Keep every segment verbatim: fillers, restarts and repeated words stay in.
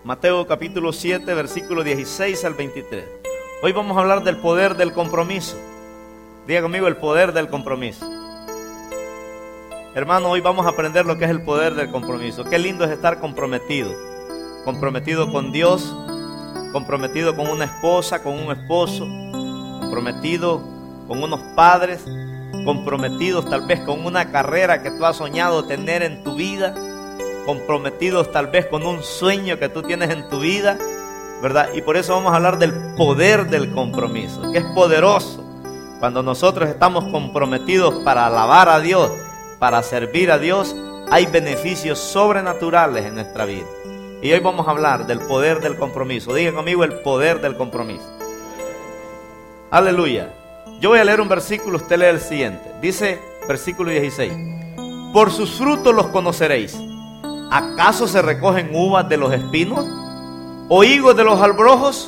Mateo capítulo siete, versículo dieciséis al veintitrés. Hoy vamos a hablar del poder del compromiso. Diga conmigo, el poder del compromiso. Hermano, hoy vamos a aprender lo que es el poder del compromiso. Qué lindo es estar comprometido. Comprometido con Dios, comprometido con una esposa, con un esposo, comprometido con unos padres, comprometidos tal vez con una carrera que tú has soñado tener en tu vida, comprometidos tal vez con un sueño que tú tienes en tu vida, ¿verdad? Y por eso vamos a hablar del poder del compromiso, que es poderoso. Cuando nosotros estamos comprometidos para alabar a Dios, para servir a Dios, hay beneficios sobrenaturales en nuestra vida. Y hoy vamos a hablar del poder del compromiso. Diga conmigo, el poder del compromiso. Aleluya. Yo voy a leer un versículo, usted lee el siguiente. Dice, versículo dieciséis. Por sus frutos los conoceréis. ¿Acaso se recogen uvas de los espinos? ¿O higos de los albrojos?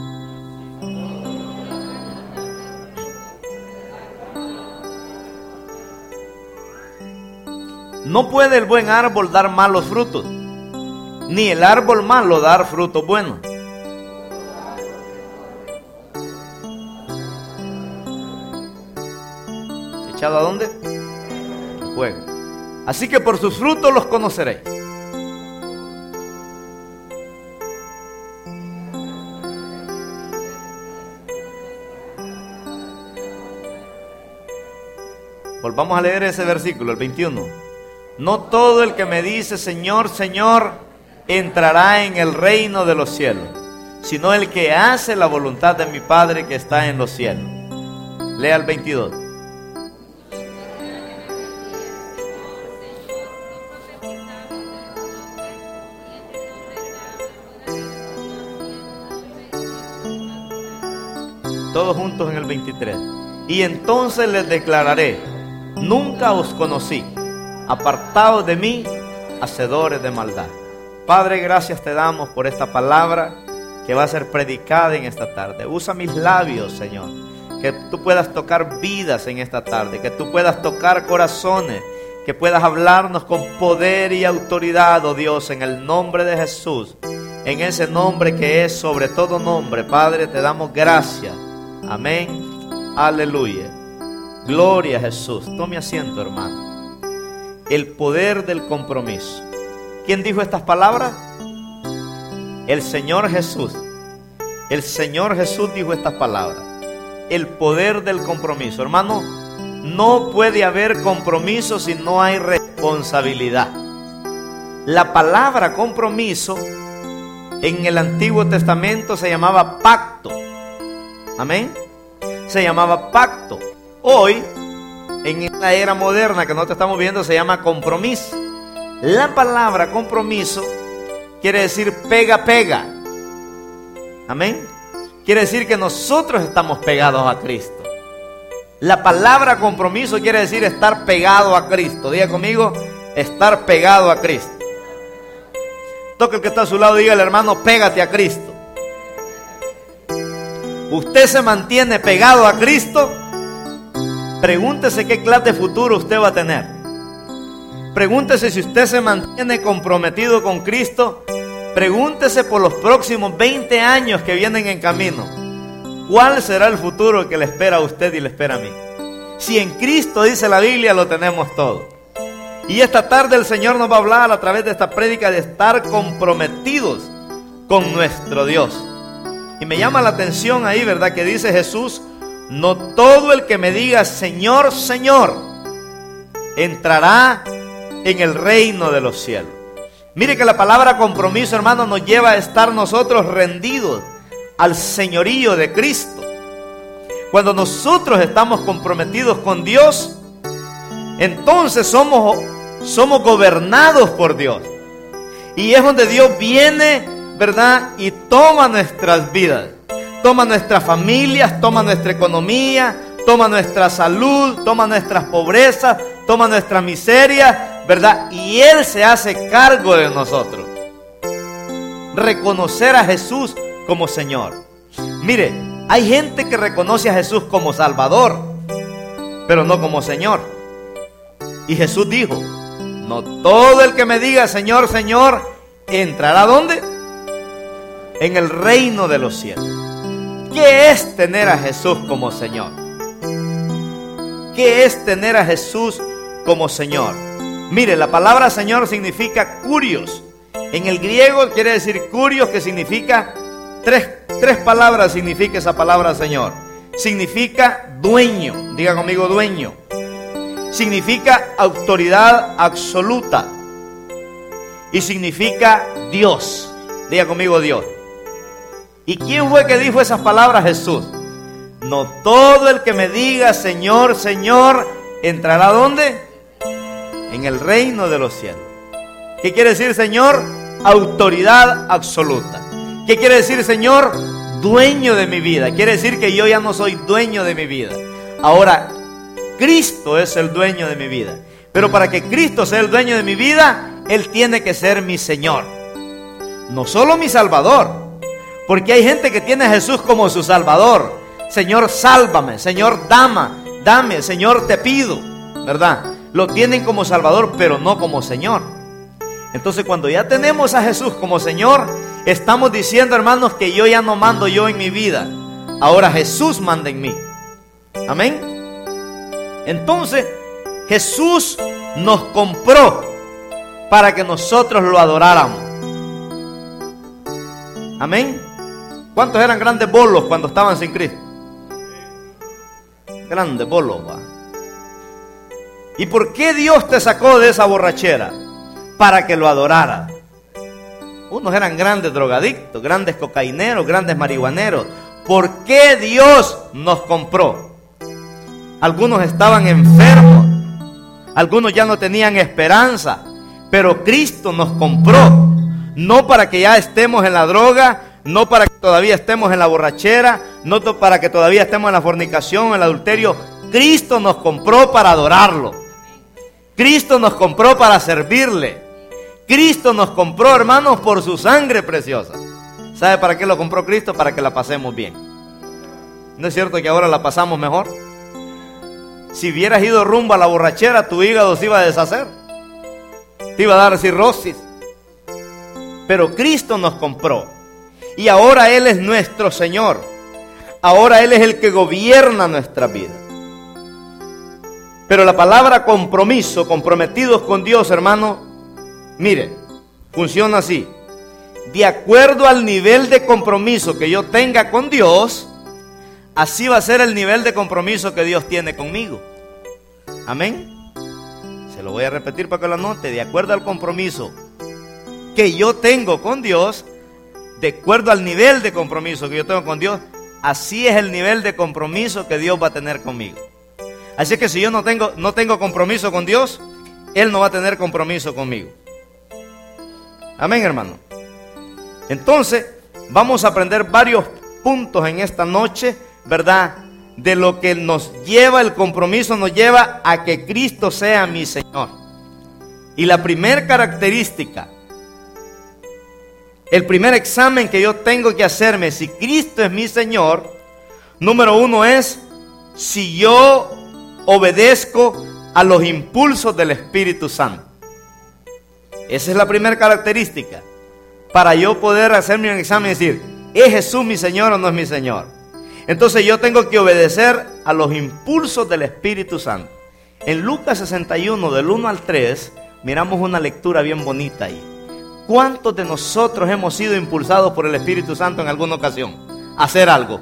No puede el buen árbol dar malos frutos, ni el árbol malo dar frutos buenos. ¿Echado a dónde? Al fuego. Así que por sus frutos los conoceréis. Volvamos a leer ese versículo, el veintiuno. No todo el que me dice Señor, Señor, entrará en el reino de los cielos, sino el que hace la voluntad de mi Padre que está en los cielos. Lea el veintidós. Todos juntos en el veintitrés. Y entonces les declararé: nunca os conocí, apartados de mí, hacedores de maldad. Padre, gracias te damos por esta palabra que va a ser predicada en esta tarde. Usa mis labios, Señor, que tú puedas tocar vidas en esta tarde, que tú puedas tocar corazones, que puedas hablarnos con poder y autoridad, oh Dios, en el nombre de Jesús, en ese nombre que es sobre todo nombre. Padre, te damos gracias. Amén. Aleluya. Gloria a Jesús. Tome asiento, hermano. El poder del compromiso. ¿Quién dijo estas palabras? El Señor Jesús. El Señor Jesús dijo estas palabras. El poder del compromiso. Hermano, no puede haber compromiso si no hay responsabilidad. La palabra compromiso en el Antiguo Testamento se llamaba pacto. Amén. Se llamaba pacto. Hoy, en la era moderna que nosotros estamos viendo, se llama compromiso. La palabra compromiso quiere decir pega, pega. Amén. Quiere decir que nosotros estamos pegados a Cristo. La palabra compromiso quiere decir estar pegado a Cristo. Diga conmigo, estar pegado a Cristo. Toque el que está a su lado, dígale: hermano, pégate a Cristo. Usted se mantiene pegado a Cristo. Pregúntese qué clase de futuro usted va a tener. Pregúntese si usted se mantiene comprometido con Cristo. Pregúntese por los próximos veinte años que vienen en camino. ¿Cuál será el futuro que le espera a usted y le espera a mí? Si en Cristo, dice la Biblia, lo tenemos todo. Y esta tarde el Señor nos va a hablar a través de esta prédica de estar comprometidos con nuestro Dios. Y me llama la atención ahí, ¿verdad? Que dice Jesús: no todo el que me diga Señor, Señor, entrará en el reino de los cielos. Mire que la palabra compromiso, hermano, nos lleva a estar nosotros rendidos al señorío de Cristo. Cuando nosotros estamos comprometidos con Dios, entonces somos, somos gobernados por Dios. Y es donde Dios viene, ¿verdad? Y toma nuestras vidas, toma nuestras familias, toma nuestra economía, toma nuestra salud, toma nuestras pobrezas, toma nuestra miseria, ¿verdad? Y Él se hace cargo de nosotros. Reconocer a Jesús como Señor. Mire, hay gente que reconoce a Jesús como Salvador, pero no como Señor. Y Jesús dijo: no todo el que me diga Señor, Señor, entrará ¿dónde? en el reino de los cielos. ¿Qué es tener a Jesús como Señor? ¿Qué es tener a Jesús como Señor? Mire, la palabra Señor significa kurios. En el griego quiere decir kurios, que significa, tres, tres palabras significa esa palabra Señor. Significa dueño, diga conmigo dueño. Significa autoridad absoluta. Y significa Dios, diga conmigo Dios. ¿Y quién fue que dijo esas palabras? Jesús. No todo el que me diga Señor, Señor, entrará ¿dónde? En el reino de los cielos. ¿Qué quiere decir Señor? Autoridad absoluta. ¿Qué quiere decir Señor? Dueño de mi vida. Quiere decir que yo ya no soy dueño de mi vida. Ahora, Cristo es el dueño de mi vida. Pero para que Cristo sea el dueño de mi vida, Él tiene que ser mi Señor. No solo mi Salvador. Porque hay gente que tiene a Jesús como su Salvador. Señor, sálvame. Señor, dama, dame. Señor, te pido. ¿Verdad? Lo tienen como Salvador, pero no como Señor. Entonces, cuando ya tenemos a Jesús como Señor, estamos diciendo, hermanos, que yo ya no mando yo en mi vida. Ahora Jesús manda en mí. Amén. Entonces, Jesús nos compró para que nosotros lo adoráramos. Amén. ¿Cuántos eran grandes bolos cuando estaban sin Cristo? Grandes bolos, va. ¿Y por qué Dios te sacó de esa borrachera? Para que lo adorara. Unos eran grandes drogadictos, grandes cocaineros, grandes marihuaneros. ¿Por qué Dios nos compró? Algunos estaban enfermos, algunos ya no tenían esperanza, pero Cristo nos compró. No para que ya estemos en la droga, no para que todavía estemos en la borrachera, no para que todavía estemos en la fornicación, en el adulterio. Cristo nos compró para adorarlo. Cristo nos compró para servirle. Cristo nos compró, hermanos, por su sangre preciosa. ¿Sabe para qué lo compró Cristo? Para que la pasemos bien. ¿No es cierto que ahora la pasamos mejor? Si hubieras ido rumbo a la borrachera, tu hígado se iba a deshacer. Te iba a dar cirrosis. Pero Cristo nos compró. Y ahora Él es nuestro Señor. Ahora Él es el que gobierna nuestra vida. Pero la palabra compromiso, comprometidos con Dios, hermano, mire, funciona así. De acuerdo al nivel de compromiso que yo tenga con Dios, así va a ser el nivel de compromiso que Dios tiene conmigo. Amén. Se lo voy a repetir para que lo anote. De acuerdo al compromiso que yo tengo con Dios, de acuerdo al nivel de compromiso que yo tengo con Dios, así es el nivel de compromiso que Dios va a tener conmigo. Así que si yo no tengo, no tengo compromiso con Dios, Él no va a tener compromiso conmigo. Amén, hermano. Entonces, vamos a aprender varios puntos en esta noche, ¿verdad? De lo que nos lleva, el compromiso nos lleva a que Cristo sea mi Señor. Y la primera característica, el primer examen que yo tengo que hacerme, si Cristo es mi Señor, número uno es, si yo obedezco a los impulsos del Espíritu Santo. Esa es la primera característica. Para yo poder hacerme un examen y decir, ¿es Jesús mi Señor o no es mi Señor? Entonces yo tengo que obedecer a los impulsos del Espíritu Santo. En Lucas sesenta y uno, del uno al tres, miramos una lectura bien bonita ahí. ¿Cuántos de nosotros hemos sido impulsados por el Espíritu Santo en alguna ocasión a hacer algo?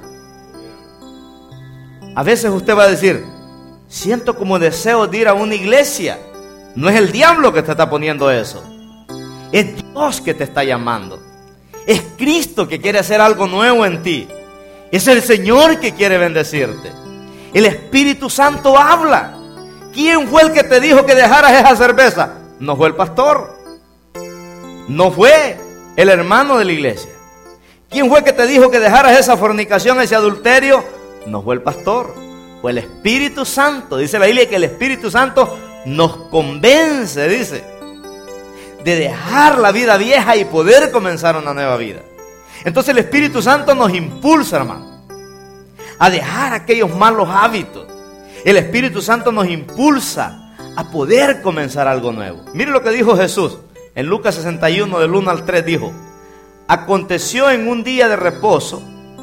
A veces usted va a decir, siento como deseo de ir a una iglesia. No es el diablo que te está poniendo eso. Es Dios que te está llamando. Es Cristo que quiere hacer algo nuevo en ti. Es el Señor que quiere bendecirte. El Espíritu Santo habla. ¿Quién fue el que te dijo que dejaras esa cerveza? No fue el pastor. No fue el hermano de la iglesia. ¿Quién fue el que te dijo que dejaras esa fornicación, ese adulterio? No fue el pastor. Fue el Espíritu Santo. Dice la Biblia que el Espíritu Santo nos convence, dice, de dejar la vida vieja y poder comenzar una nueva vida. Entonces el Espíritu Santo nos impulsa, hermano, a dejar aquellos malos hábitos. El Espíritu Santo nos impulsa a poder comenzar algo nuevo. Mire lo que dijo Jesús en Lucas sesenta y uno, del uno al tres, dijo: aconteció en un día de reposo.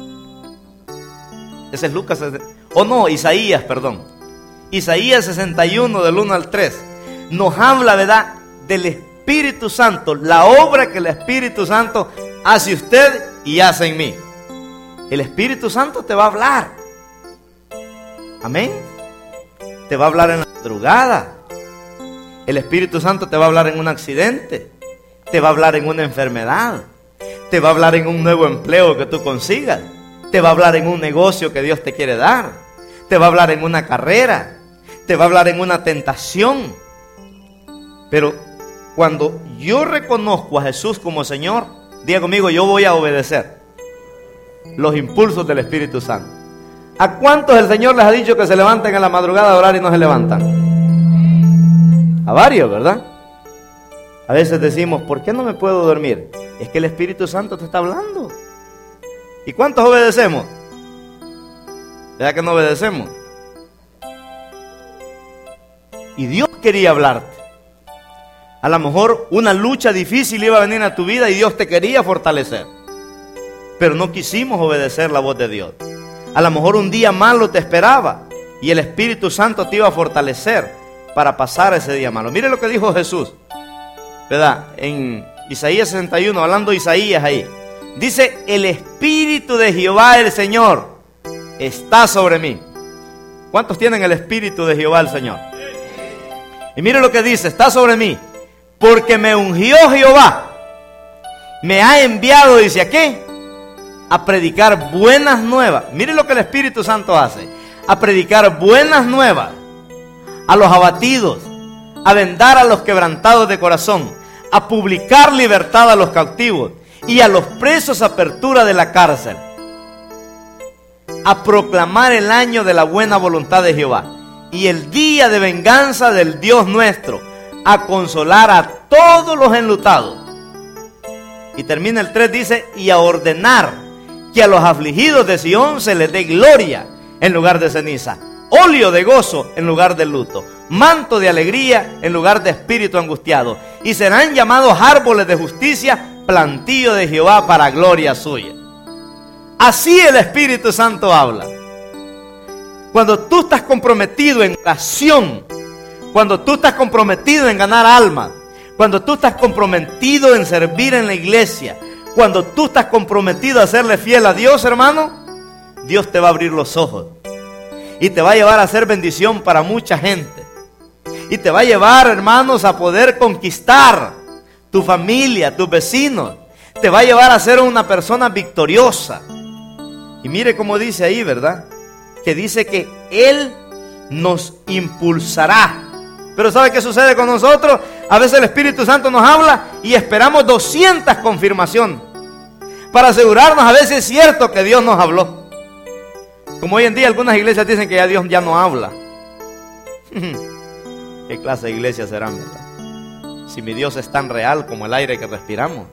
Ese es Lucas, o no, Isaías, perdón. Isaías sesenta y uno del uno al tres. Nos habla, ¿verdad?, del Espíritu Santo, la obra que el Espíritu Santo hace usted y hace en mí. El Espíritu Santo te va a hablar. Amén. Te va a hablar en la madrugada. El Espíritu Santo te va a hablar en un accidente. Te va a hablar en una enfermedad. Te va a hablar en un nuevo empleo que tú consigas. Te va a hablar en un negocio que Dios te quiere dar. Te va a hablar en una carrera. Te va a hablar en una tentación. Pero cuando yo reconozco a Jesús como Señor, diga conmigo, yo voy a obedecer los impulsos del Espíritu Santo. ¿A cuántos el Señor les ha dicho que se levanten en la madrugada a orar y no se levantan? A varios, ¿verdad? A veces decimos, ¿por qué no me puedo dormir? Es que el Espíritu Santo te está hablando. ¿Y cuántos obedecemos? ¿Verdad que no obedecemos? Y Dios quería hablarte. A lo mejor una lucha difícil iba a venir a tu vida y Dios te quería fortalecer. Pero no quisimos obedecer la voz de Dios. A lo mejor un día malo te esperaba y el Espíritu Santo te iba a fortalecer para pasar ese día malo. Mire lo que dijo Jesús, ¿verdad? En Isaías sesenta y uno, hablando de Isaías ahí. Dice, el Espíritu de Jehová el Señor está sobre mí. ¿Cuántos tienen el Espíritu de Jehová el Señor? Y mire lo que dice, está sobre mí, porque me ungió Jehová. Me ha enviado, dice, ¿a qué? A predicar buenas nuevas. Mire lo que el Espíritu Santo hace. A predicar buenas nuevas a los abatidos, a vendar a los quebrantados de corazón, a publicar libertad a los cautivos y a los presos apertura de la cárcel, a proclamar el año de la buena voluntad de Jehová y el día de venganza del Dios nuestro, a consolar a todos los enlutados. Y termina el tres, dice, y a ordenar que a los afligidos de Sión se les dé gloria en lugar de ceniza, óleo de gozo en lugar de luto, manto de alegría en lugar de espíritu angustiado, y serán llamados árboles de justicia, plantío de Jehová para gloria suya. Así el Espíritu Santo habla. Cuando tú estás comprometido en oración, cuando tú estás comprometido en ganar almas, cuando tú estás comprometido en servir en la iglesia, cuando tú estás comprometido a serle fiel a Dios, hermano, Dios te va a abrir los ojos y te va a llevar a ser bendición para mucha gente. Y te va a llevar, hermanos, a poder conquistar tu familia, tus vecinos. Te va a llevar a ser una persona victoriosa. Y mire cómo dice ahí, ¿verdad? Que dice que Él nos impulsará. Pero ¿sabe qué sucede con nosotros? A veces el Espíritu Santo nos habla y esperamos doscientas confirmaciones para asegurarnos a veces es cierto que Dios nos habló. Como hoy en día algunas iglesias dicen que ya Dios ya no habla. ¿Qué clase de iglesia serán, verdad? Si mi Dios es tan real como el aire que respiramos.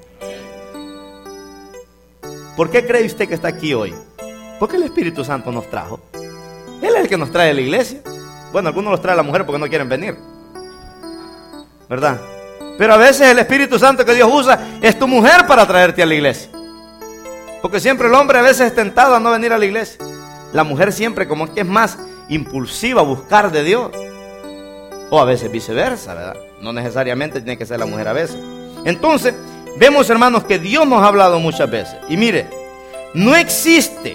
¿Por qué cree usted que está aquí hoy? Porque el Espíritu Santo nos trajo. Él es el que nos trae a la iglesia. Bueno, algunos los trae a la mujer porque no quieren venir, ¿verdad? Pero a veces el Espíritu Santo que Dios usa es tu mujer para traerte a la iglesia. Porque siempre el hombre a veces es tentado a no venir a la iglesia. La mujer siempre como que es más impulsiva a buscar de Dios. O a veces viceversa, ¿verdad? No necesariamente tiene que ser la mujer a veces. Entonces, vemos, hermanos, que Dios nos ha hablado muchas veces. Y mire, no existe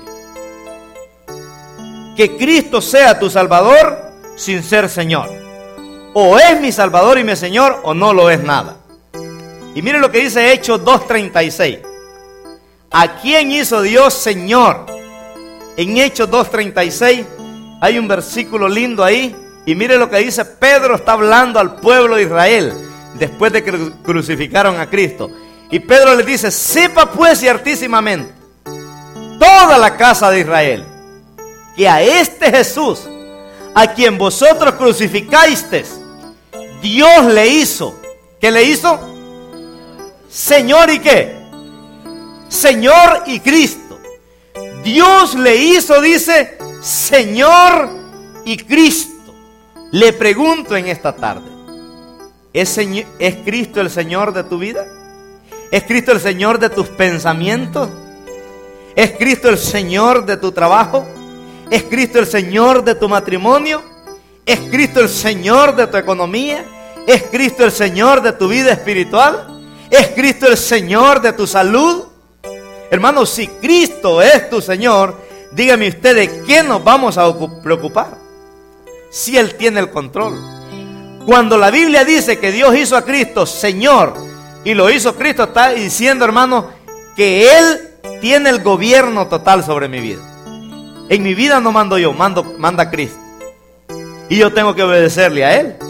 que Cristo sea tu Salvador sin ser Señor. O es mi Salvador y mi Señor, o no lo es nada. Y mire lo que dice Hechos dos treinta y seis. ¿A quién hizo Dios Señor? En Hechos dos treinta y seis hay un versículo lindo ahí. Y mire lo que dice Pedro, está hablando al pueblo de Israel después de que crucificaron a Cristo. Y Pedro le dice, sepa pues ciertísimamente toda la casa de Israel que a este Jesús, a quien vosotros crucificasteis, Dios le hizo. ¿Qué le hizo? Señor y qué? Señor y Cristo. Dios le hizo, dice, Señor y Cristo. Le pregunto en esta tarde, ¿es, ¿es Cristo el Señor de tu vida? ¿Es Cristo el Señor de tus pensamientos? ¿Es Cristo el Señor de tu trabajo? ¿Es Cristo el Señor de tu matrimonio? ¿Es Cristo el Señor de tu economía? ¿Es Cristo el Señor de tu vida espiritual? ¿Es Cristo el Señor de tu salud? Hermanos, si Cristo es tu Señor, dígame usted, ¿de qué nos vamos a preocupar? Si Él tiene el control. Cuando la Biblia dice que Dios hizo a Cristo Señor, y lo hizo Cristo, está diciendo, hermano, que Él tiene el gobierno total sobre mi vida. En mi vida no mando yo, mando, manda Cristo. Y yo tengo que obedecerle a Él.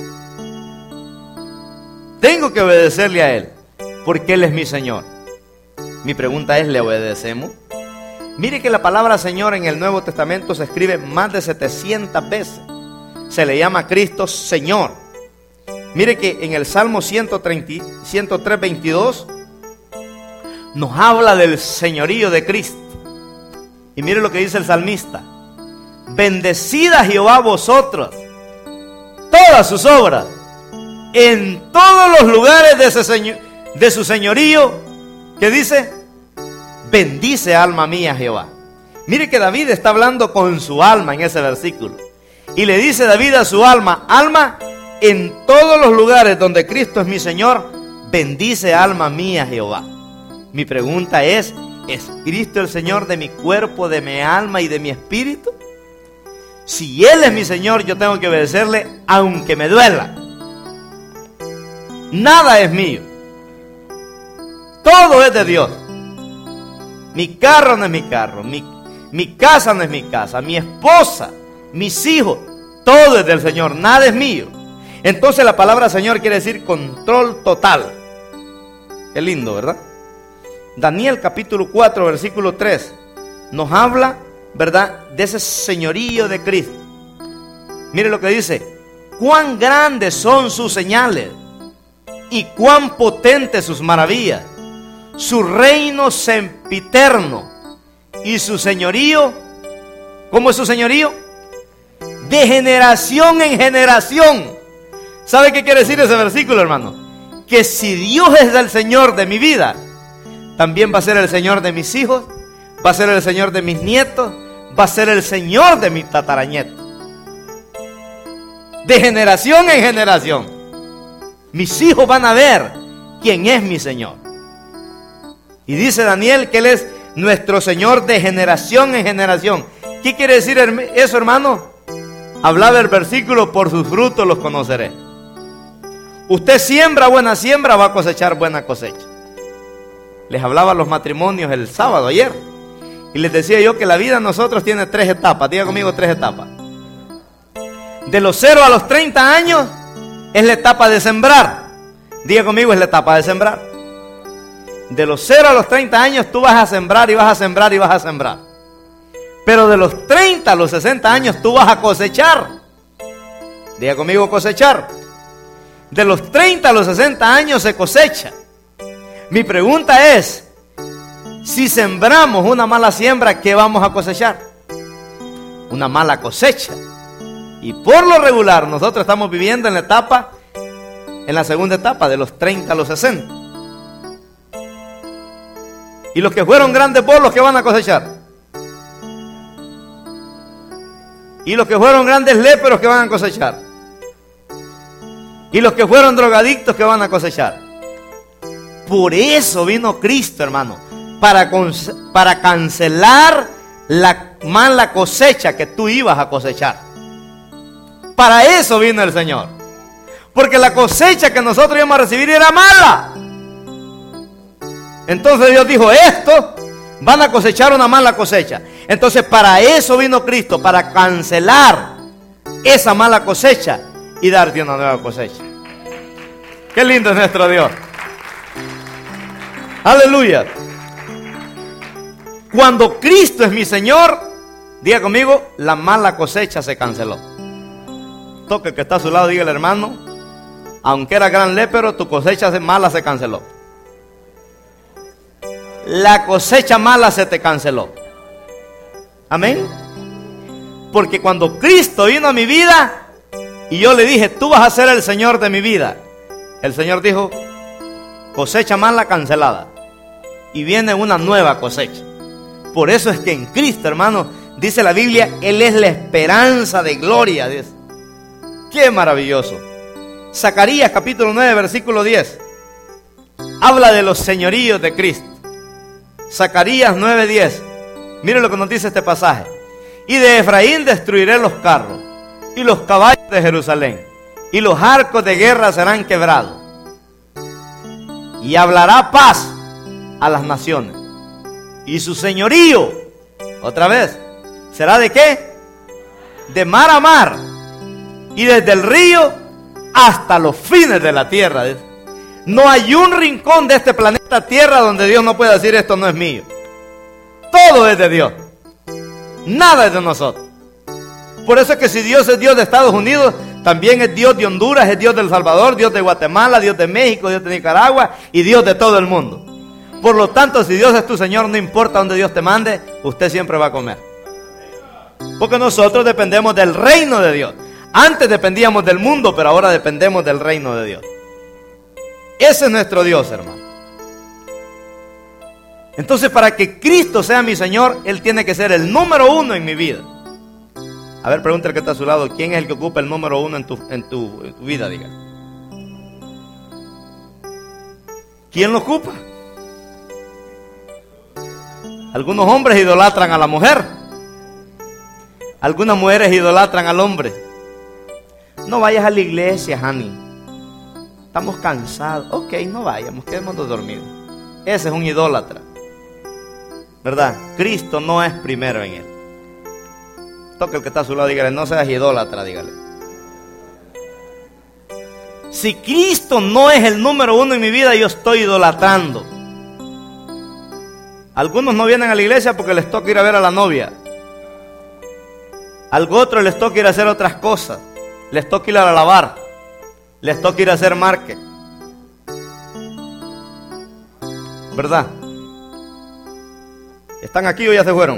Tengo que obedecerle a Él, porque Él es mi Señor. Mi pregunta es, ¿le obedecemos? Mire que la palabra Señor en el Nuevo Testamento se escribe más de setecientas veces. Se le llama a Cristo Señor. Mire que en el Salmo ciento tres, veintidós nos habla del señorío de Cristo. Y mire lo que dice el salmista: bendecid a Jehová vosotros, todas sus obras, en todos los lugares de, ese señor, de su señorío, que dice, bendice alma mía Jehová. Mire que David está hablando con su alma en ese versículo. Y le dice David a su alma: alma, en todos los lugares donde Cristo es mi Señor, bendice alma mía Jehová. Mi pregunta es, ¿es Cristo el Señor de mi cuerpo, de mi alma y de mi espíritu? Si Él es mi Señor, yo tengo que obedecerle aunque me duela. Nada es mío. Todo es de Dios. Mi carro no es mi carro, mi, mi casa no es mi casa, mi esposa, mis hijos, todo es del Señor, nada es mío. Entonces la palabra Señor quiere decir control total. Qué lindo, ¿verdad? Daniel capítulo cuatro, versículo tres, nos habla, ¿verdad?, de ese señorío de Cristo. Mire lo que dice: cuán grandes son sus señales y cuán potentes sus maravillas. Su reino sempiterno y su señorío, ¿cómo es su señorío? De generación en generación. ¿Sabe qué quiere decir ese versículo, hermano? Que si Dios es el Señor de mi vida, también va a ser el Señor de mis hijos, va a ser el Señor de mis nietos, va a ser el Señor de mis tataranietos. De generación en generación. Mis hijos van a ver quién es mi Señor. Y dice Daniel que Él es nuestro Señor de generación en generación. ¿Qué quiere decir eso, hermano? Hablaba el versículo: por sus frutos los conoceré. Usted siembra buena siembra, va a cosechar buena cosecha. Les hablaba a los matrimonios el sábado, ayer, y les decía yo que la vida de nosotros tiene tres etapas. Diga conmigo, tres etapas. De los cero a los treinta años es la etapa de sembrar. Diga conmigo, es la etapa de sembrar. De los cero a los treinta años tú vas a sembrar y vas a sembrar y vas a sembrar. Pero de los treinta a los sesenta años tú vas a cosechar. Diga conmigo, cosechar. De los treinta a los sesenta años se cosecha. Mi pregunta es, si sembramos una mala siembra, ¿qué vamos a cosechar? Una mala cosecha. Y por lo regular nosotros estamos viviendo en la etapa, en la segunda etapa, de los treinta a los sesenta. Y los que fueron grandes bolos, ¿qué van a cosechar? Y los que fueron grandes léperos, ¿qué van a cosechar? Y los que fueron drogadictos, ¿qué van a cosechar? Por eso vino Cristo, hermano, para, para cancelar la mala cosecha que tú ibas a cosechar. Para eso vino el Señor. Porque la cosecha que nosotros íbamos a recibir era mala. Entonces Dios dijo, estos van a cosechar una mala cosecha. Entonces para eso vino Cristo, para cancelar esa mala cosecha y darte una nueva cosecha. Qué lindo es nuestro Dios. Aleluya. Cuando Cristo es mi Señor, diga conmigo, la mala cosecha se canceló. Toque el que está a su lado, dígale, hermano, aunque era gran lépero, tu cosecha mala se canceló. La cosecha mala se te canceló. Amén. Porque cuando Cristo vino a mi vida y yo le dije, tú vas a ser el Señor de mi vida, el Señor dijo, cosecha mala cancelada. y viene una nueva cosecha. Por eso es que en Cristo, hermano, dice la Biblia, Él es la esperanza de gloria. Dice. ¡Qué maravilloso! Zacarías capítulo nueve, versículo diez. Habla de los señoríos de Cristo. Zacarías nueve, diez. Mire lo que nos dice este pasaje. Y de Efraín destruiré los carros y los caballos de Jerusalén, y los arcos de guerra serán quebrados. Y hablará paz a las naciones. Y su señorío, otra vez, ¿será de qué? De mar a mar. Y desde el río hasta los fines de la tierra. No hay un rincón de este planeta Tierra donde Dios no pueda decir esto no es mío. Todo es de Dios. Nada es de nosotros. Por eso es que si Dios es Dios de Estados Unidos, también es Dios de Honduras, es Dios de El Salvador, Dios de Guatemala, Dios de México, Dios de Nicaragua y Dios de todo el mundo. Por lo tanto, si Dios es tu Señor, no importa donde Dios te mande, usted siempre va a comer. Porque nosotros dependemos del reino de Dios. Antes dependíamos del mundo, pero ahora dependemos del reino de Dios. Ese es nuestro Dios, hermano. Entonces, para que Cristo sea mi Señor, Él tiene que ser el número uno en mi vida. A ver, pregúntale que está a su lado, ¿quién es el que ocupa el número uno en tu, en tu, en tu vida? Diga. ¿Quién lo ocupa? Algunos hombres idolatran a la mujer. Algunas mujeres idolatran al hombre. No vayas a la iglesia, honey. Estamos cansados. Ok, no vayamos, quedémonos dormidos. Ese es un idólatra. ¿Verdad? Cristo no es primero en él. Toque el que está a su lado, dígale, no seas idólatra, dígale. Si Cristo no es el número uno en mi vida, yo estoy idolatrando. Algunos no vienen a la iglesia porque les toca ir a ver a la novia. A otros les toca ir a hacer otras cosas. Les toca ir a lavar. Les toca ir a hacer market. ¿Verdad? ¿Están aquí o ya se fueron?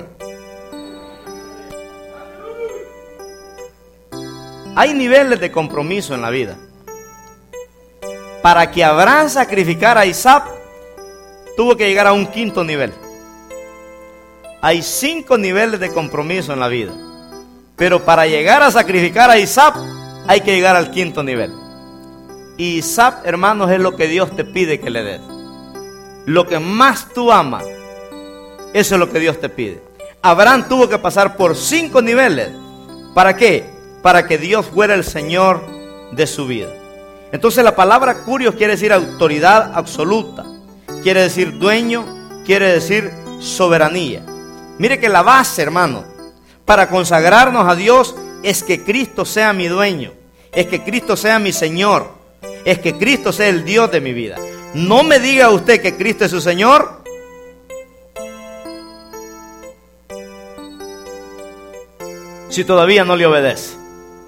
Hay niveles de compromiso en la vida. Para que Abraham sacrificara a Isaac, tuvo que llegar a un quinto nivel. Hay cinco niveles de compromiso en la vida. Pero para llegar a sacrificar a Isaac, hay que llegar al quinto nivel. Y Isaac, hermanos, es lo que Dios te pide que le des. Lo que más tú amas, eso es lo que Dios te pide. Abraham tuvo que pasar por cinco niveles. ¿Para qué? Para que Dios fuera el Señor de su vida. Entonces la palabra curios quiere decir autoridad absoluta. Quiere decir dueño, quiere decir soberanía. Mire que la base, hermano, para consagrarnos a Dios es que Cristo sea mi dueño. Es que Cristo sea mi Señor. Es que Cristo sea el Dios de mi vida. No me diga usted que Cristo es su Señor si todavía no le obedece.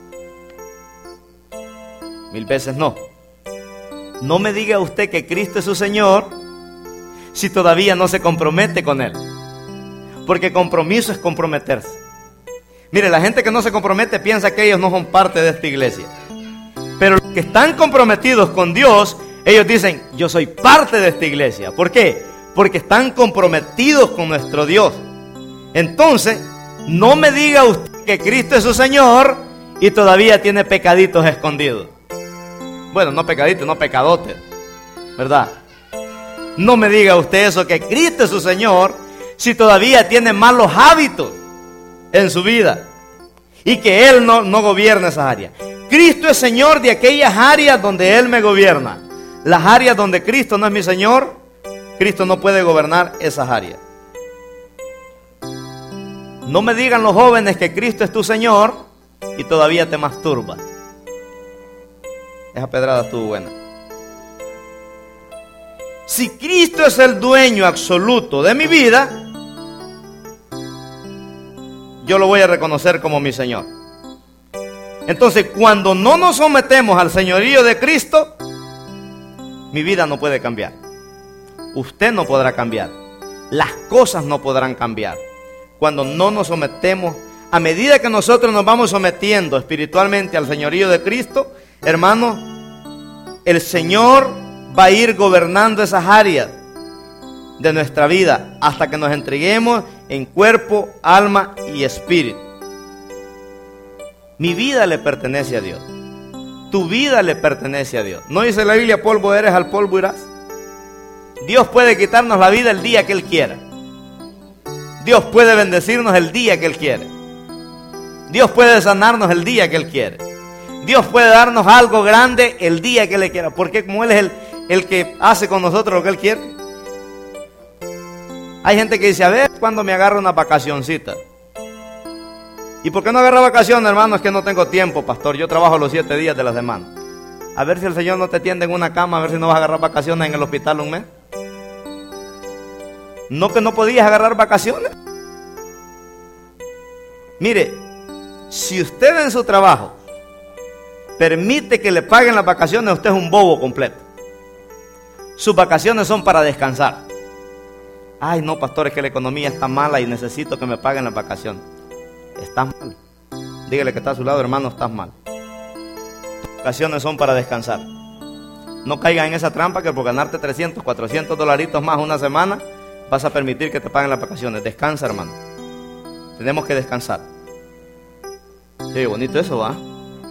Mil veces no. No me diga usted que Cristo es su Señor si todavía no se compromete con Él. Porque compromiso es comprometerse. Mire, la gente que no se compromete piensa que ellos no son parte de esta iglesia. Pero los que están comprometidos con Dios, ellos dicen, yo soy parte de esta iglesia. ¿Por qué? Porque están comprometidos con nuestro Dios. Entonces, no me diga usted que Cristo es su Señor y todavía tiene pecaditos escondidos. Bueno, no pecaditos, no pecadotes, ¿verdad? No me diga usted eso, que Cristo es su Señor, si todavía tiene malos hábitos en su vida y que Él no, no gobierna esas áreas. Cristo es Señor de aquellas áreas donde Él me gobierna. Las áreas donde Cristo no es mi Señor, Cristo no puede gobernar esas áreas. No me digan los jóvenes que Cristo es tu Señor y todavía te masturbas. Esa pedrada estuvo buena. Si Cristo es el dueño absoluto de mi vida, yo lo voy a reconocer como mi Señor. Entonces, cuando no nos sometemos al señorío de Cristo, mi vida no puede cambiar. Usted no podrá cambiar. Las cosas no podrán cambiar. Cuando no nos sometemos, a medida que nosotros nos vamos sometiendo espiritualmente al señorío de Cristo, hermano, el Señor va a ir gobernando esas áreas. de nuestra vida hasta que nos entreguemos en cuerpo, alma y espíritu. Mi vida le pertenece a Dios. Tu vida le pertenece a Dios. ¿No dice la Biblia, polvo eres, al polvo irás? Dios puede quitarnos la vida el día que Él quiera. Dios puede bendecirnos el día que Él quiere. Dios puede sanarnos el día que Él quiere. Dios puede darnos algo grande el día que Él quiera. Porque como Él es el, el que hace con nosotros lo que Él quiere. Hay gente que dice, a ver, ¿cuándo me agarro una vacacioncita? ¿Y por qué no agarra vacaciones, hermano? Es que no tengo tiempo, pastor. Yo trabajo los siete días de la semana. A ver si el Señor no te tiende en una cama, a ver si no vas a agarrar vacaciones en el hospital un mes. ¿No que no podías agarrar vacaciones? Mire, si usted en su trabajo permite que le paguen las vacaciones, usted es un bobo completo. Sus vacaciones son para descansar. Ay, no, pastor, es que la economía está mala y necesito que me paguen las vacaciones. Estás mal. Dígale que está a su lado, hermano, estás mal. Tus vacaciones son para descansar. No caigas en esa trampa que por ganarte trescientos, cuatrocientos dolaritos más una semana vas a permitir que te paguen las vacaciones. Descansa, hermano. Tenemos que descansar. Qué bonito eso, ¿va?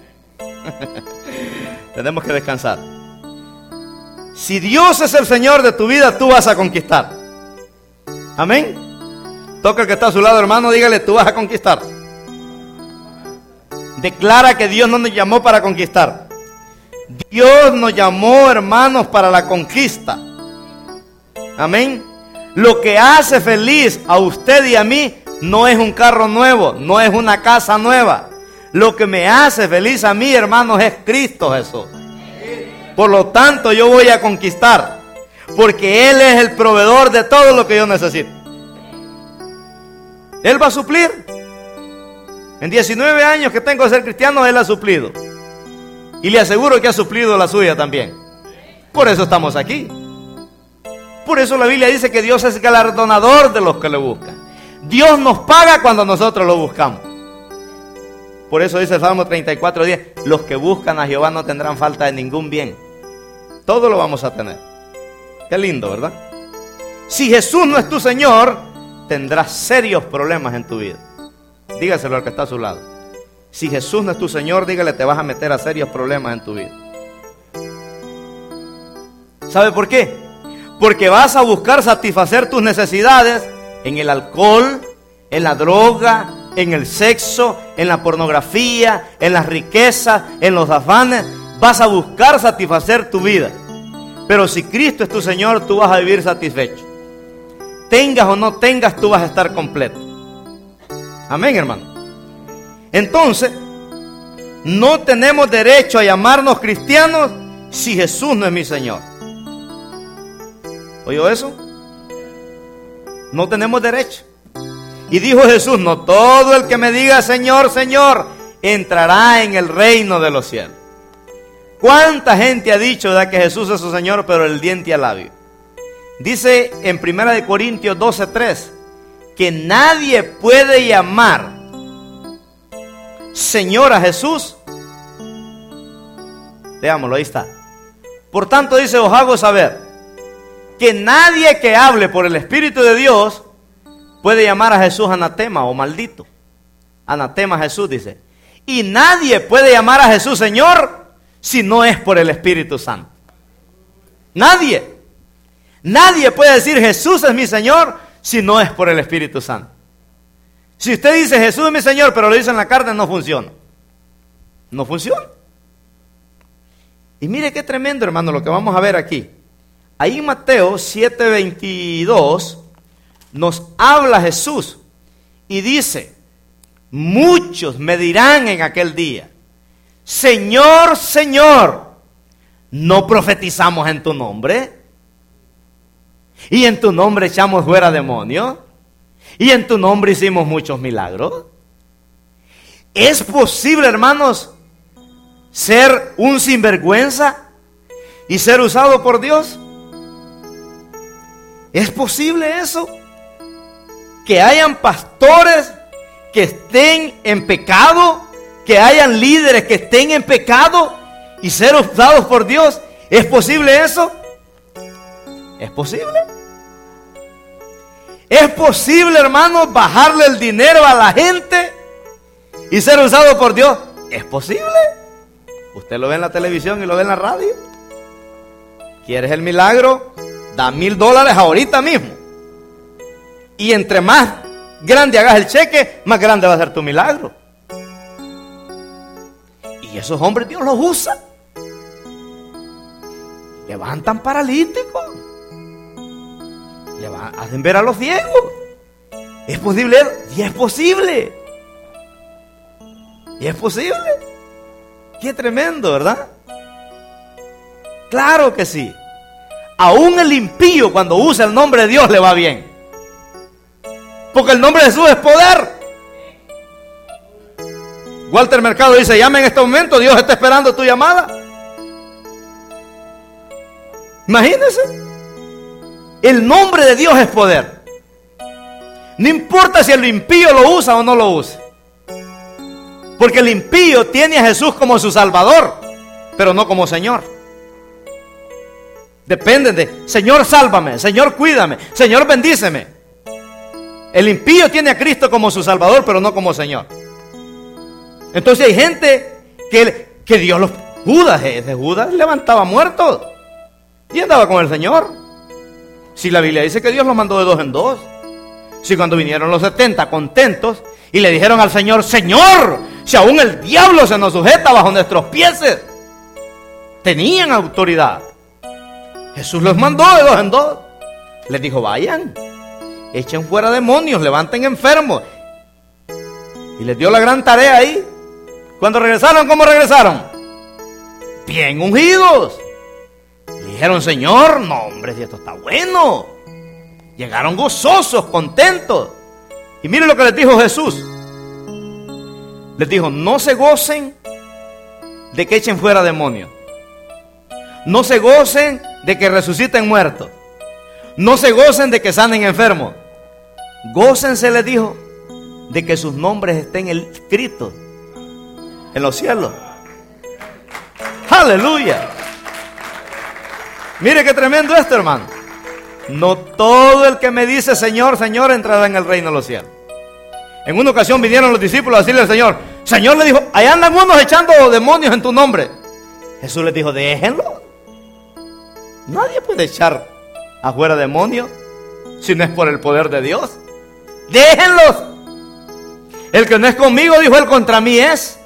Tenemos que descansar. Si Dios es el Señor de tu vida, tú vas a conquistar. Amén. Toca el que está a su lado, hermano, dígale, tú vas a conquistar. Declara que Dios no nos llamó para conquistar. Dios nos llamó, hermanos, para la conquista. Amén. Lo que hace feliz a usted y a mí no es un carro nuevo, no es una casa nueva. Lo que me hace feliz a mí, hermanos, es Cristo Jesús. Por lo tanto, yo voy a conquistar, porque Él es el proveedor de todo lo que yo necesito. Él va a suplir. En diecinueve años que tengo de ser cristiano, Él ha suplido. Y le aseguro que ha suplido la suya también. Por eso estamos aquí. Por eso la Biblia dice que Dios es galardonador de los que le buscan. Dios nos paga cuando nosotros lo buscamos. Por eso dice el Salmo treinta y cuatro diez, los que buscan a Jehová no tendrán falta de ningún bien. Todo lo vamos a tener. Qué lindo, ¿verdad? Si Jesús no es tu Señor, tendrás serios problemas en tu vida. Dígaselo al que está a su lado. Si Jesús no es tu Señor, dígale, te vas a meter a serios problemas en tu vida. ¿Sabe por qué? Porque vas a buscar satisfacer tus necesidades en el alcohol, en la droga, en el sexo, en la pornografía, en las riquezas, en los afanes. Vas a buscar satisfacer tu vida. Pero si Cristo es tu Señor, tú vas a vivir satisfecho. Tengas o no tengas, tú vas a estar completo. Amén, hermano. Entonces, no tenemos derecho a llamarnos cristianos si Jesús no es mi Señor. ¿Oyó eso? No tenemos derecho. Y dijo Jesús, no todo el que me diga Señor, Señor, entrará en el reino de los cielos. ¿Cuánta gente ha dicho ¿verdad? que Jesús es su Señor, pero el diente al labio? Dice en primera de Corintios doce tres que nadie puede llamar Señor a Jesús. Leámoslo, ahí está. Por tanto dice, os hago saber que nadie que hable por el Espíritu de Dios puede llamar a Jesús anatema o maldito. Anatema Jesús dice. Y nadie puede llamar a Jesús Señor si no es por el Espíritu Santo. Nadie. Nadie puede decir Jesús es mi Señor si no es por el Espíritu Santo. Si usted dice Jesús es mi Señor, pero lo dice en la carne, no funciona. No funciona. Y mire qué tremendo, hermano, lo que vamos a ver aquí. Ahí en Mateo siete veintidós nos habla Jesús y dice, muchos me dirán en aquel día, Señor, Señor, ¿no profetizamos en tu nombre? ¿Y en tu nombre echamos fuera demonios? ¿Y en tu nombre hicimos muchos milagros? ¿Es posible, hermanos, ser un sinvergüenza y ser usado por Dios? ¿Es posible eso? Que hayan pastores que estén en pecado, que hayan líderes que estén en pecado y ser usados por Dios. ¿Es posible eso? ¿Es posible? ¿Es posible, hermanos, bajarle el dinero a la gente y ser usado por Dios? ¿Es posible? Usted lo ve en la televisión y lo ve en la radio. ¿Quieres el milagro? Da mil dólares ahorita mismo. Y entre más grande hagas el cheque, más grande va a ser tu milagro. Y esos hombres Dios los usa. Levantan paralíticos. Le van, hacen ver a los ciegos. ¿Es posible? Y es posible. Y es posible. Qué tremendo, ¿verdad? Claro que sí. Aún el impío, cuando usa el nombre de Dios, le va bien. Porque el nombre de Jesús es poder. Walter Mercado dice: llama en este momento, Dios está esperando tu llamada. Imagínense. El nombre de Dios es poder. No importa si el impío lo usa o no lo usa. Porque el impío tiene a Jesús como su Salvador, pero no como Señor. Dependen de: Señor, sálvame, Señor, cuídame, Señor, bendíceme. El impío tiene a Cristo como su Salvador, pero no como Señor. Entonces hay gente que, que Dios los... Judas, ese Judas levantaba muertos y andaba con el Señor. Si la Biblia dice que Dios los mandó de dos en dos. Si cuando vinieron los setenta contentos y le dijeron al Señor: Señor, si aún el diablo se nos sujeta bajo nuestros pies. Tenían autoridad. Jesús los mandó de dos en dos. Les dijo: vayan, echen fuera demonios, levanten enfermos. Y les dio la gran tarea ahí. Cuando regresaron, ¿cómo regresaron? Bien ungidos. Le dijeron: Señor, no hombre, si esto está bueno. Llegaron gozosos, contentos. Y miren lo que les dijo Jesús. Les dijo: no se gocen de que echen fuera demonios. No se gocen de que resuciten muertos. No se gocen de que sanen enfermos. Gócense, les dijo, de que sus nombres estén escritos en los cielos. Aleluya. Mire qué tremendo esto, hermano. No todo el que me dice Señor, Señor entrará en el reino de los cielos. En una ocasión vinieron los discípulos a decirle al Señor: Señor, le dijo, allá andan unos echando demonios en tu nombre. Jesús les dijo: déjenlo. Nadie puede echar afuera demonios si no es por el poder de Dios. Déjenlos. El que no es conmigo, dijo él, contra mí es.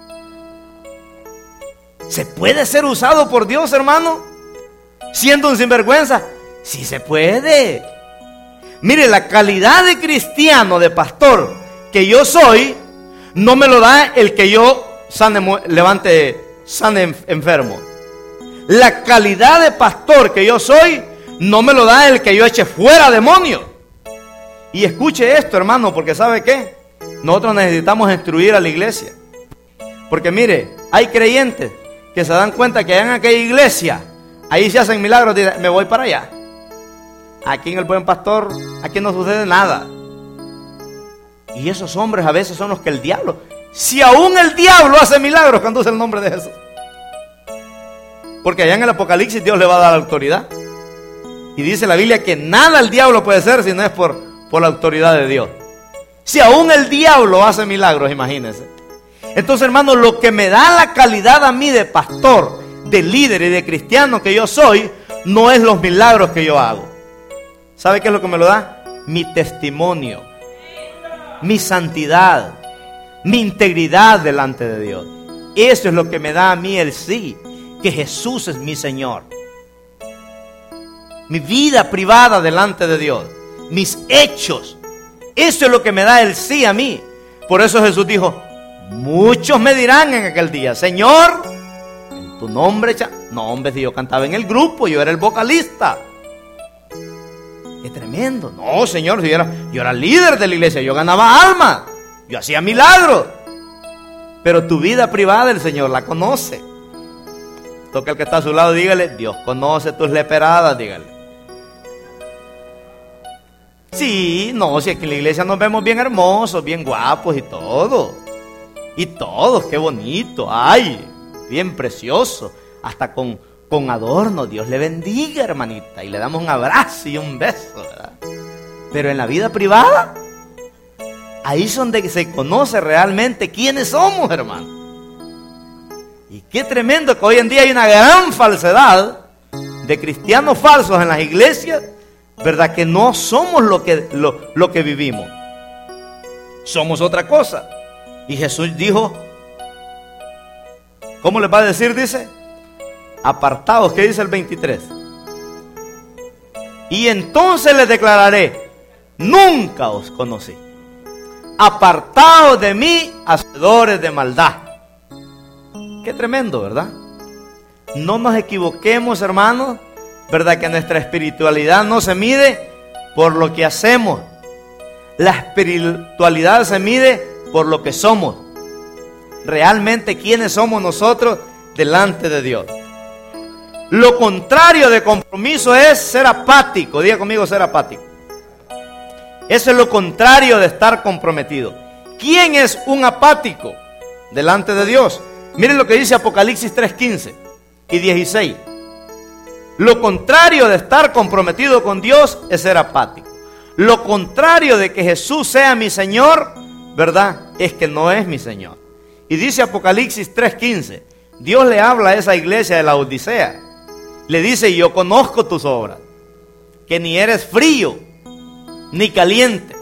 ¿Se puede ser usado por Dios, hermano, siendo un sinvergüenza? Sí se puede. Mire, la calidad de cristiano, de pastor que yo soy, no me lo da el que yo sane, levante, sane enfermo. La calidad de pastor que yo soy, no me lo da el que yo eche fuera demonios. Y escuche esto, hermano, porque ¿sabe qué? Nosotros necesitamos instruir a la iglesia. Porque mire, hay creyentes que se dan cuenta que allá en aquella iglesia, ahí se hacen milagros, dicen: me voy para allá. Aquí en el Buen Pastor, aquí no sucede nada. Y esos hombres a veces son los que el diablo, si aún el diablo hace milagros cuando usa el nombre de Jesús. Porque allá en el Apocalipsis Dios le va a dar autoridad. Y dice la Biblia que nada el diablo puede hacer si no es por, por la autoridad de Dios. Si aún el diablo hace milagros, imagínense. Entonces, hermano, lo que me da la calidad a mí de pastor, de líder y de cristiano que yo soy, no es los milagros que yo hago. ¿Sabe qué es lo que me lo da? Mi testimonio, mi santidad, mi integridad delante de Dios. Eso es lo que me da a mí el sí, que Jesús es mi Señor. Mi vida privada delante de Dios, mis hechos, eso es lo que me da el sí a mí. Por eso Jesús dijo: muchos me dirán en aquel día: Señor, en tu nombre. No, hombre, si yo cantaba en el grupo, yo era el vocalista. Qué tremendo. No, Señor, si yo era, yo era líder de la iglesia, yo ganaba almas, yo hacía milagros. Pero tu vida privada el Señor la conoce. Toca al que está a su lado, dígale: Dios conoce tus leperadas, dígale. Sí, no, si aquí en la iglesia nos vemos bien hermosos, bien guapos y todo. Y todos, qué bonito, ay, bien precioso, hasta con, con adorno. Dios le bendiga, hermanita, y le damos un abrazo y un beso, ¿verdad? Pero en la vida privada, ahí es donde se conoce realmente quiénes somos, hermano. Y qué tremendo que hoy en día hay una gran falsedad de cristianos falsos en las iglesias, ¿verdad? Que no somos lo que, lo, lo que vivimos. Somos otra cosa. Y Jesús dijo, ¿cómo les va a decir? Dice, apartados, ¿qué dice el veintitrés? Y entonces les declararé, nunca os conocí. Apartados de mí, hacedores de maldad. Qué tremendo, ¿verdad? No nos equivoquemos, hermanos, ¿verdad? Que nuestra espiritualidad no se mide por lo que hacemos. La espiritualidad se mide por lo que somos. Realmente, ¿quiénes somos nosotros delante de Dios? Lo contrario de compromiso es ser apático. Diga conmigo, ser apático. Eso es lo contrario de estar comprometido. ¿Quién es un apático delante de Dios? Miren lo que dice Apocalipsis tres quince y dieciséis. Lo contrario de estar comprometido con Dios es ser apático. Lo contrario de que Jesús sea mi Señor, ¿verdad? Es que no es mi Señor. Y dice Apocalipsis tres quince, Dios le habla a esa iglesia de la Odisea. Le dice, yo conozco tus obras, que ni eres frío ni caliente.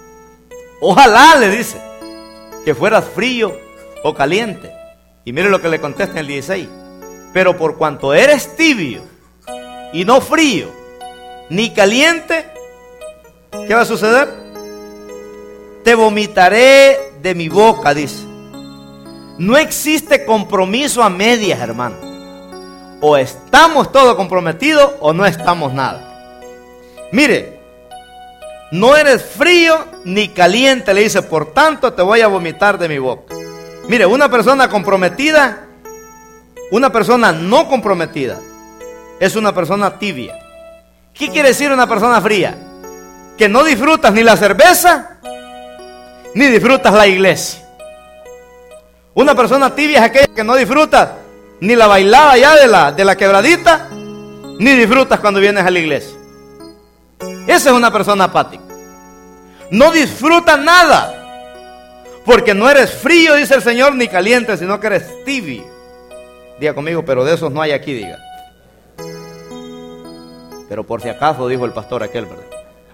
Ojalá, le dice, que fueras frío o caliente. Y mire lo que le contesta en el dieciséis. Pero por cuanto eres tibio y no frío ni caliente, ¿qué va a suceder? Te vomitaré de mi boca, dice. No existe compromiso a medias, hermano. O estamos todos comprometidos o no estamos nada. Mire, no eres frío ni caliente, le dice, por tanto te voy a vomitar de mi boca. Mire, una persona comprometida, una persona no comprometida, es una persona tibia. ¿Qué quiere decir una persona fría? Que no disfrutas ni la cerveza, ni disfrutas la iglesia. Una persona tibia es aquella que no disfruta ni la bailada ya de la, de la quebradita, ni disfrutas cuando vienes a la iglesia. Esa es una persona apática. No disfruta nada. Porque no eres frío, dice el Señor, ni caliente, sino que eres tibio. Diga conmigo, pero de esos no hay aquí, diga. Pero por si acaso, dijo el pastor aquel, ¿verdad?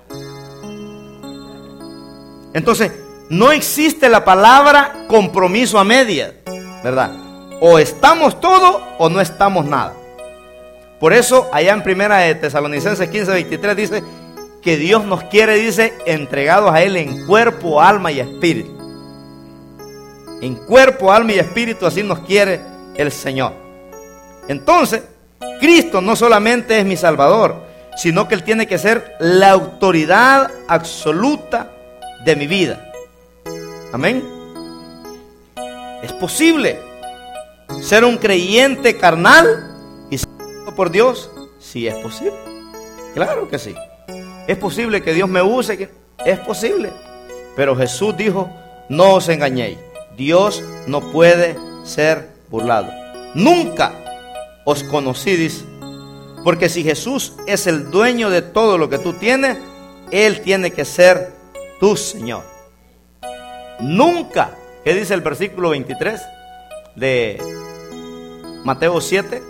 Entonces, no existe la palabra compromiso a medias, ¿verdad? O estamos todo o no estamos nada. Por eso, allá en primera de Tesalonicenses quince veintitrés dice que Dios nos quiere, dice, entregados a Él en cuerpo, alma y espíritu. En cuerpo, alma y espíritu, así nos quiere el Señor. Entonces, Cristo no solamente es mi Salvador, sino que Él tiene que ser la autoridad absoluta de mi vida. Amén. Es posible ser un creyente carnal y ser por Dios. Sí, es posible. Claro que sí. Es posible que Dios me use. Es posible. Pero Jesús dijo, no os engañéis. Dios no puede ser burlado. Nunca os conocí, dice. Porque si Jesús es el dueño de todo lo que tú tienes, Él tiene que ser tu Señor. Nunca. ¿Qué dice el versículo veintitrés de Mateo siete?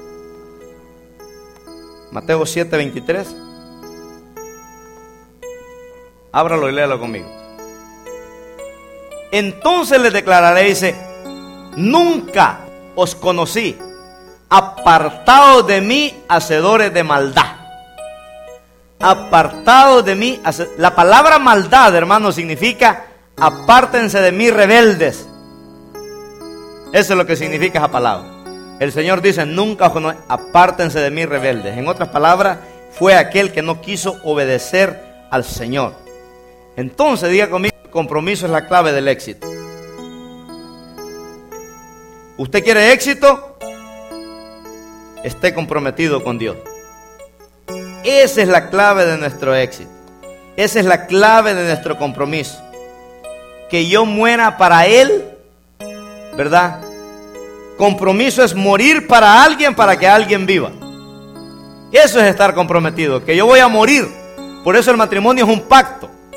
Mateo siete, veintitrés. Ábralo y léalo conmigo. Entonces les declararé, dice, nunca os conocí, apartados de mí, hacedores de maldad. Apartados de mí, la palabra maldad, hermano, significa apártense de mí, rebeldes. Eso es lo que significa esa palabra. El Señor dice, nunca os conocí, apártense de mí, rebeldes. En otras palabras, fue aquel que no quiso obedecer al Señor. Entonces, diga conmigo, el compromiso es la clave del éxito. ¿Usted quiere éxito? Esté comprometido con Dios. Esa es la clave de nuestro éxito. Esa es la clave de nuestro compromiso. Que yo muera para Él, ¿verdad? Compromiso es morir para alguien para que alguien viva. Eso es estar comprometido, que yo voy a morir. Por eso el matrimonio es un pacto.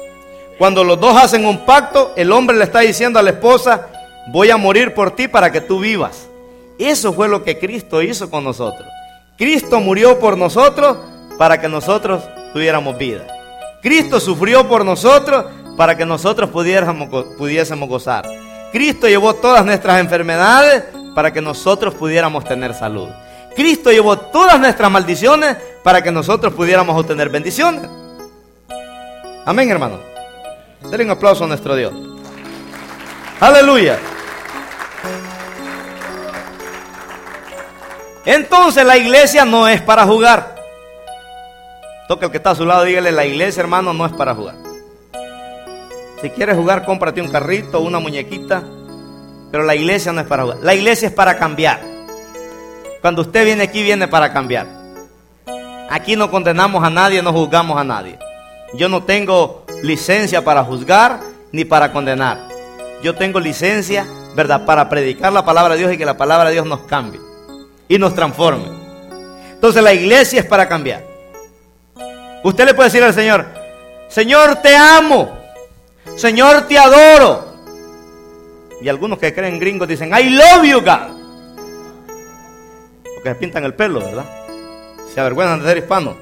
Cuando los dos hacen un pacto, el hombre le está diciendo a la esposa: voy a morir por ti para que tú vivas. Eso fue lo que Cristo hizo con nosotros. Cristo murió por nosotros para que nosotros tuviéramos vida. Cristo sufrió por nosotros para que nosotros pudiéramos, pudiésemos gozar. Cristo llevó todas nuestras enfermedades para que nosotros pudiéramos tener salud. Cristo llevó todas nuestras maldiciones para que nosotros pudiéramos obtener bendiciones. Amén, hermano. Denle un aplauso a nuestro Dios. Aleluya. Entonces la iglesia no es para jugar. Toca el que está a su lado, dígale: la iglesia, hermano, no es para jugar. Si quieres jugar, cómprate un carrito, una muñequita. Pero la iglesia no es para jugar. La iglesia es para cambiar. Cuando usted viene aquí, viene para cambiar. Aquí no condenamos a nadie, no juzgamos a nadie. Yo no tengo licencia para juzgar ni para condenar. Yo tengo licencia, ¿verdad?, para predicar la palabra de Dios y que la palabra de Dios nos cambie y nos transforme. Entonces la iglesia es para cambiar. Usted le puede decir al Señor: Señor, te amo. Señor, te adoro. Y algunos que creen gringos dicen: I love you, God. Porque se pintan el pelo, ¿verdad? Se avergüenzan de ser hispanos.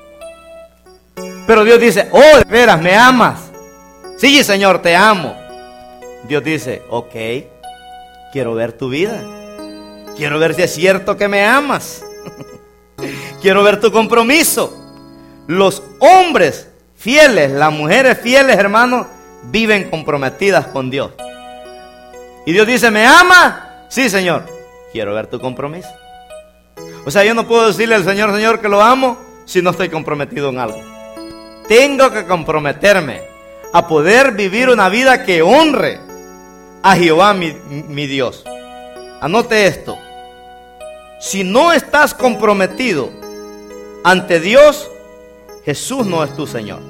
Pero Dios dice: oh, de veras, ¿me amas? Sí, Señor, te amo. Dios dice: ok, quiero ver tu vida. Quiero ver si es cierto que me amas. Quiero ver tu compromiso. Los hombres fieles, las mujeres fieles, hermanos, viven comprometidas con Dios. Y Dios dice: ¿me ama? Sí, Señor, quiero ver tu compromiso. O sea, yo no puedo decirle al Señor: Señor, que lo amo, si no estoy comprometido en algo. Tengo que comprometerme a poder vivir una vida que honre a Jehová mi, mi Dios. Anote esto: si no estás comprometido ante Dios, Jesús no es tu Señor.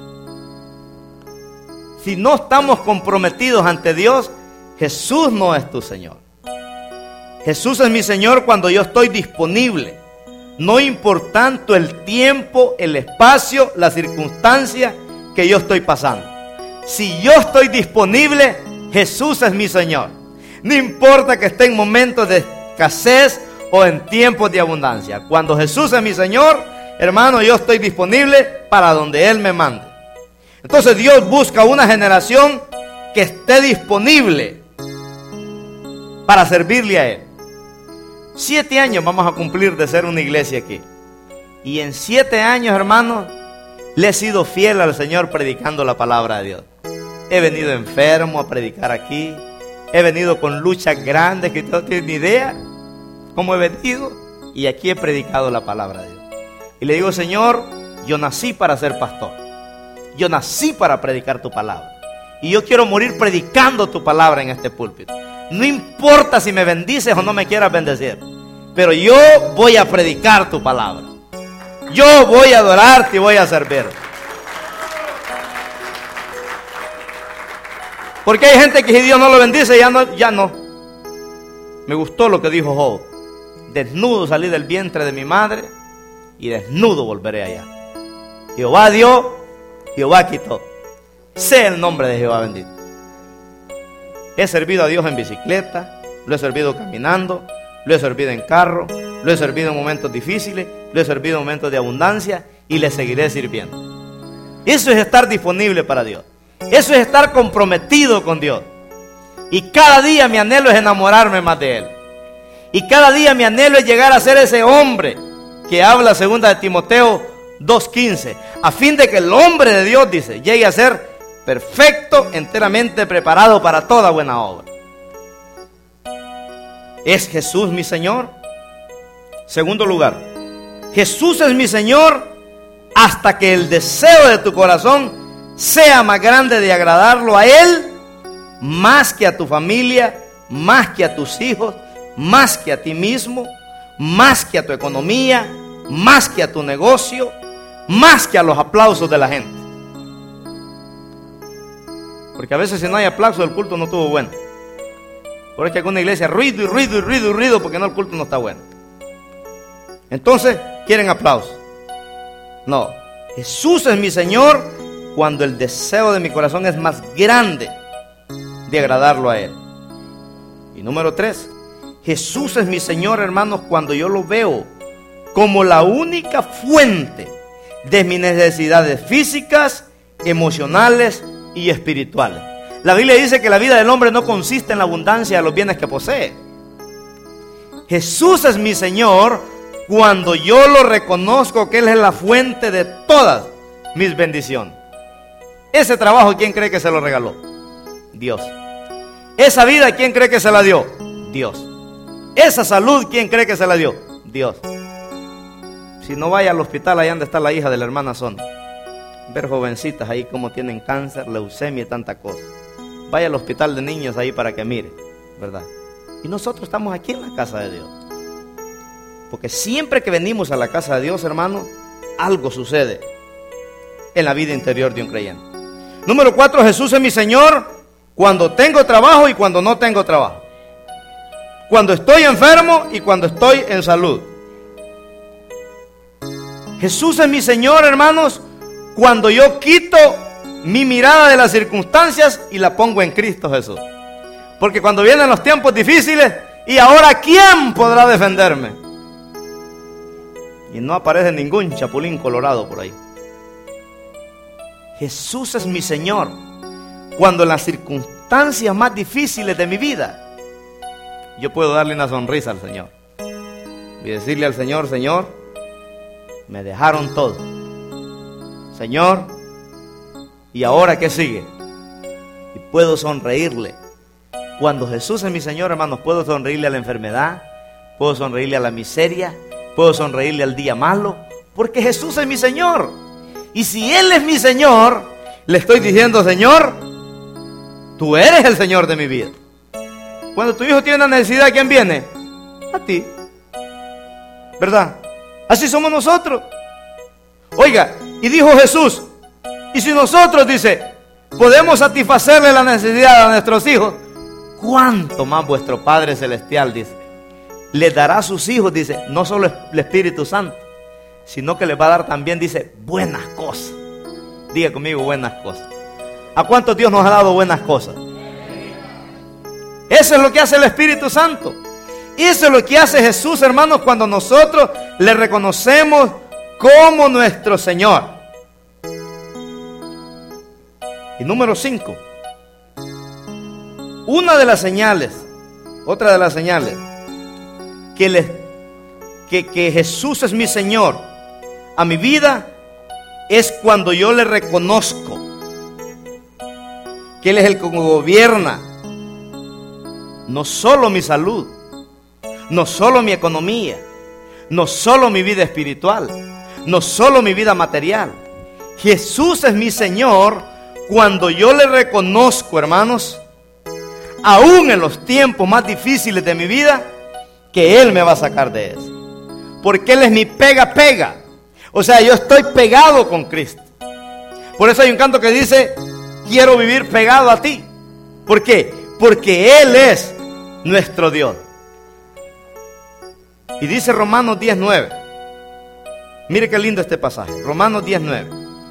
Si no estamos comprometidos ante Dios, Jesús no es tu Señor. Jesús es mi Señor cuando yo estoy disponible, no importando el tiempo, el espacio, la circunstancia que yo estoy pasando. Si yo estoy disponible, Jesús es mi Señor. No importa que esté en momentos de escasez o en tiempos de abundancia. Cuando Jesús es mi Señor, hermano, yo estoy disponible para donde Él me mande. Entonces Dios busca una generación que esté disponible para servirle a Él. Siete años vamos a cumplir de ser una iglesia aquí. Y en siete años, hermanos, le he sido fiel al Señor predicando la palabra de Dios. He venido enfermo a predicar aquí. He venido con luchas grandes que no tienen ni idea cómo he venido. Y aquí he predicado la palabra de Dios. Y le digo: Señor, yo nací para ser pastor. Yo nací para predicar tu palabra. Y yo quiero morir predicando tu palabra en este púlpito. No importa si me bendices o no me quieras bendecir, pero yo voy a predicar tu palabra. Yo voy a adorarte y voy a servir. Porque hay gente que si Dios no lo bendice, ya no, ya no. Me gustó lo que dijo Job: desnudo salí del vientre de mi madre y desnudo volveré allá. Jehová dio, Jehová quitó. Sea el nombre de Jehová bendito. He servido a Dios en bicicleta, lo he servido caminando, lo he servido en carro, lo he servido en momentos difíciles, lo he servido en momentos de abundancia y le seguiré sirviendo. Eso es estar disponible para Dios. Eso es estar comprometido con Dios. Y cada día mi anhelo es enamorarme más de Él. Y cada día mi anhelo es llegar a ser ese hombre que habla segunda de Timoteo dos quince, a fin de que el hombre de Dios, dice, llegue a ser perfecto, enteramente preparado para toda buena obra. ¿Es Jesús mi Señor? Segundo lugar, Jesús es mi Señor hasta que el deseo de tu corazón sea más grande de agradarlo a Él, más que a tu familia, más que a tus hijos, más que a ti mismo, más que a tu economía, más que a tu negocio, más que a los aplausos de la gente. Porque a veces si no hay aplausos, el culto no estuvo bueno. Por eso que alguna iglesia ruido y ruido y ruido y ruido porque no, el culto no está bueno. Entonces quieren aplausos. No, Jesús es mi Señor cuando el deseo de mi corazón es más grande de agradarlo a Él. Y número tres, Jesús es mi Señor, hermanos, cuando yo lo veo como la única fuente de mis necesidades físicas, emocionales y espirituales. La Biblia dice que la vida del hombre no consiste en la abundancia de los bienes que posee. Jesús es mi Señor cuando yo lo reconozco que Él es la fuente de todas mis bendiciones. Ese trabajo, ¿quién cree que se lo regaló? Dios. Esa vida, ¿quién cree que se la dio? Dios. Esa salud, ¿quién cree que se la dio? Dios. Si no, vaya al hospital, allá donde está la hija de la hermana Sonia. Ver jovencitas ahí como tienen cáncer, leucemia y tanta cosa. Vaya al hospital de niños ahí para que mire, ¿verdad? Y nosotros estamos aquí en la casa de Dios. Porque siempre que venimos a la casa de Dios, hermano, algo sucede en la vida interior de un creyente. Número cuatro, Jesús es mi Señor cuando tengo trabajo y cuando no tengo trabajo. Cuando estoy enfermo y cuando estoy en salud. Jesús es mi Señor, hermanos, cuando yo quito mi mirada de las circunstancias y la pongo en Cristo Jesús. Porque cuando vienen los tiempos difíciles, ¿y ahora quién podrá defenderme? Y no aparece ningún chapulín colorado por ahí. Jesús es mi Señor cuando en las circunstancias más difíciles de mi vida yo puedo darle una sonrisa al Señor y decirle al Señor: Señor, me dejaron todo, Señor, ¿y ahora qué sigue? Y puedo sonreírle. Cuando Jesús es mi Señor, hermanos, puedo sonreírle a la enfermedad, puedo sonreírle a la miseria, puedo sonreírle al día malo, porque Jesús es mi Señor. Y si Él es mi Señor, le estoy diciendo: Señor, tú eres el Señor de mi vida. Cuando tu hijo tiene una necesidad, ¿quién viene? A ti, ¿verdad? Así somos nosotros. Oiga, y dijo Jesús: y si nosotros, dice, podemos satisfacerle la necesidad a nuestros hijos, ¿cuánto más vuestro Padre Celestial, dice, les dará a sus hijos, dice, no solo el Espíritu Santo, sino que les va a dar también, dice, buenas cosas? Diga conmigo, buenas cosas. ¿A cuántos Dios nos ha dado buenas cosas? Eso es lo que hace el Espíritu Santo. Eso es lo que hace Jesús, hermanos, cuando nosotros le reconocemos como nuestro Señor. Y número cinco, una de las señales, otra de las señales que, le, que, que Jesús es mi Señor a mi vida, es cuando yo le reconozco que Él es el que gobierna no solo mi salud, no solo mi economía, no solo mi vida espiritual, no solo mi vida material. Jesús es mi Señor cuando yo le reconozco, hermanos, aún en los tiempos más difíciles de mi vida, que Él me va a sacar de eso. Porque Él es mi pega, pega. O sea, yo estoy pegado con Cristo. Por eso hay un canto que dice: quiero vivir pegado a ti. ¿Por qué? Porque Él es nuestro Dios. Y dice Romanos diez nueve. Mire qué lindo este pasaje. Romanos diez nueve.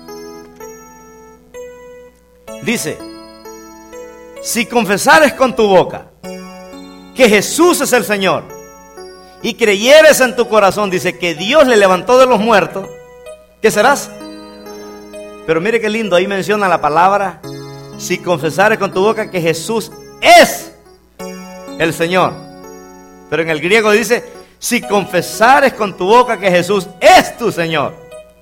Dice: si confesares con tu boca que Jesús es el Señor y creyeres en tu corazón, dice, que Dios le levantó de los muertos, ¿qué serás? Pero mire qué lindo, ahí menciona la palabra: si confesares con tu boca que Jesús es el Señor. Pero en el griego dice: si confesares con tu boca que Jesús es tu Señor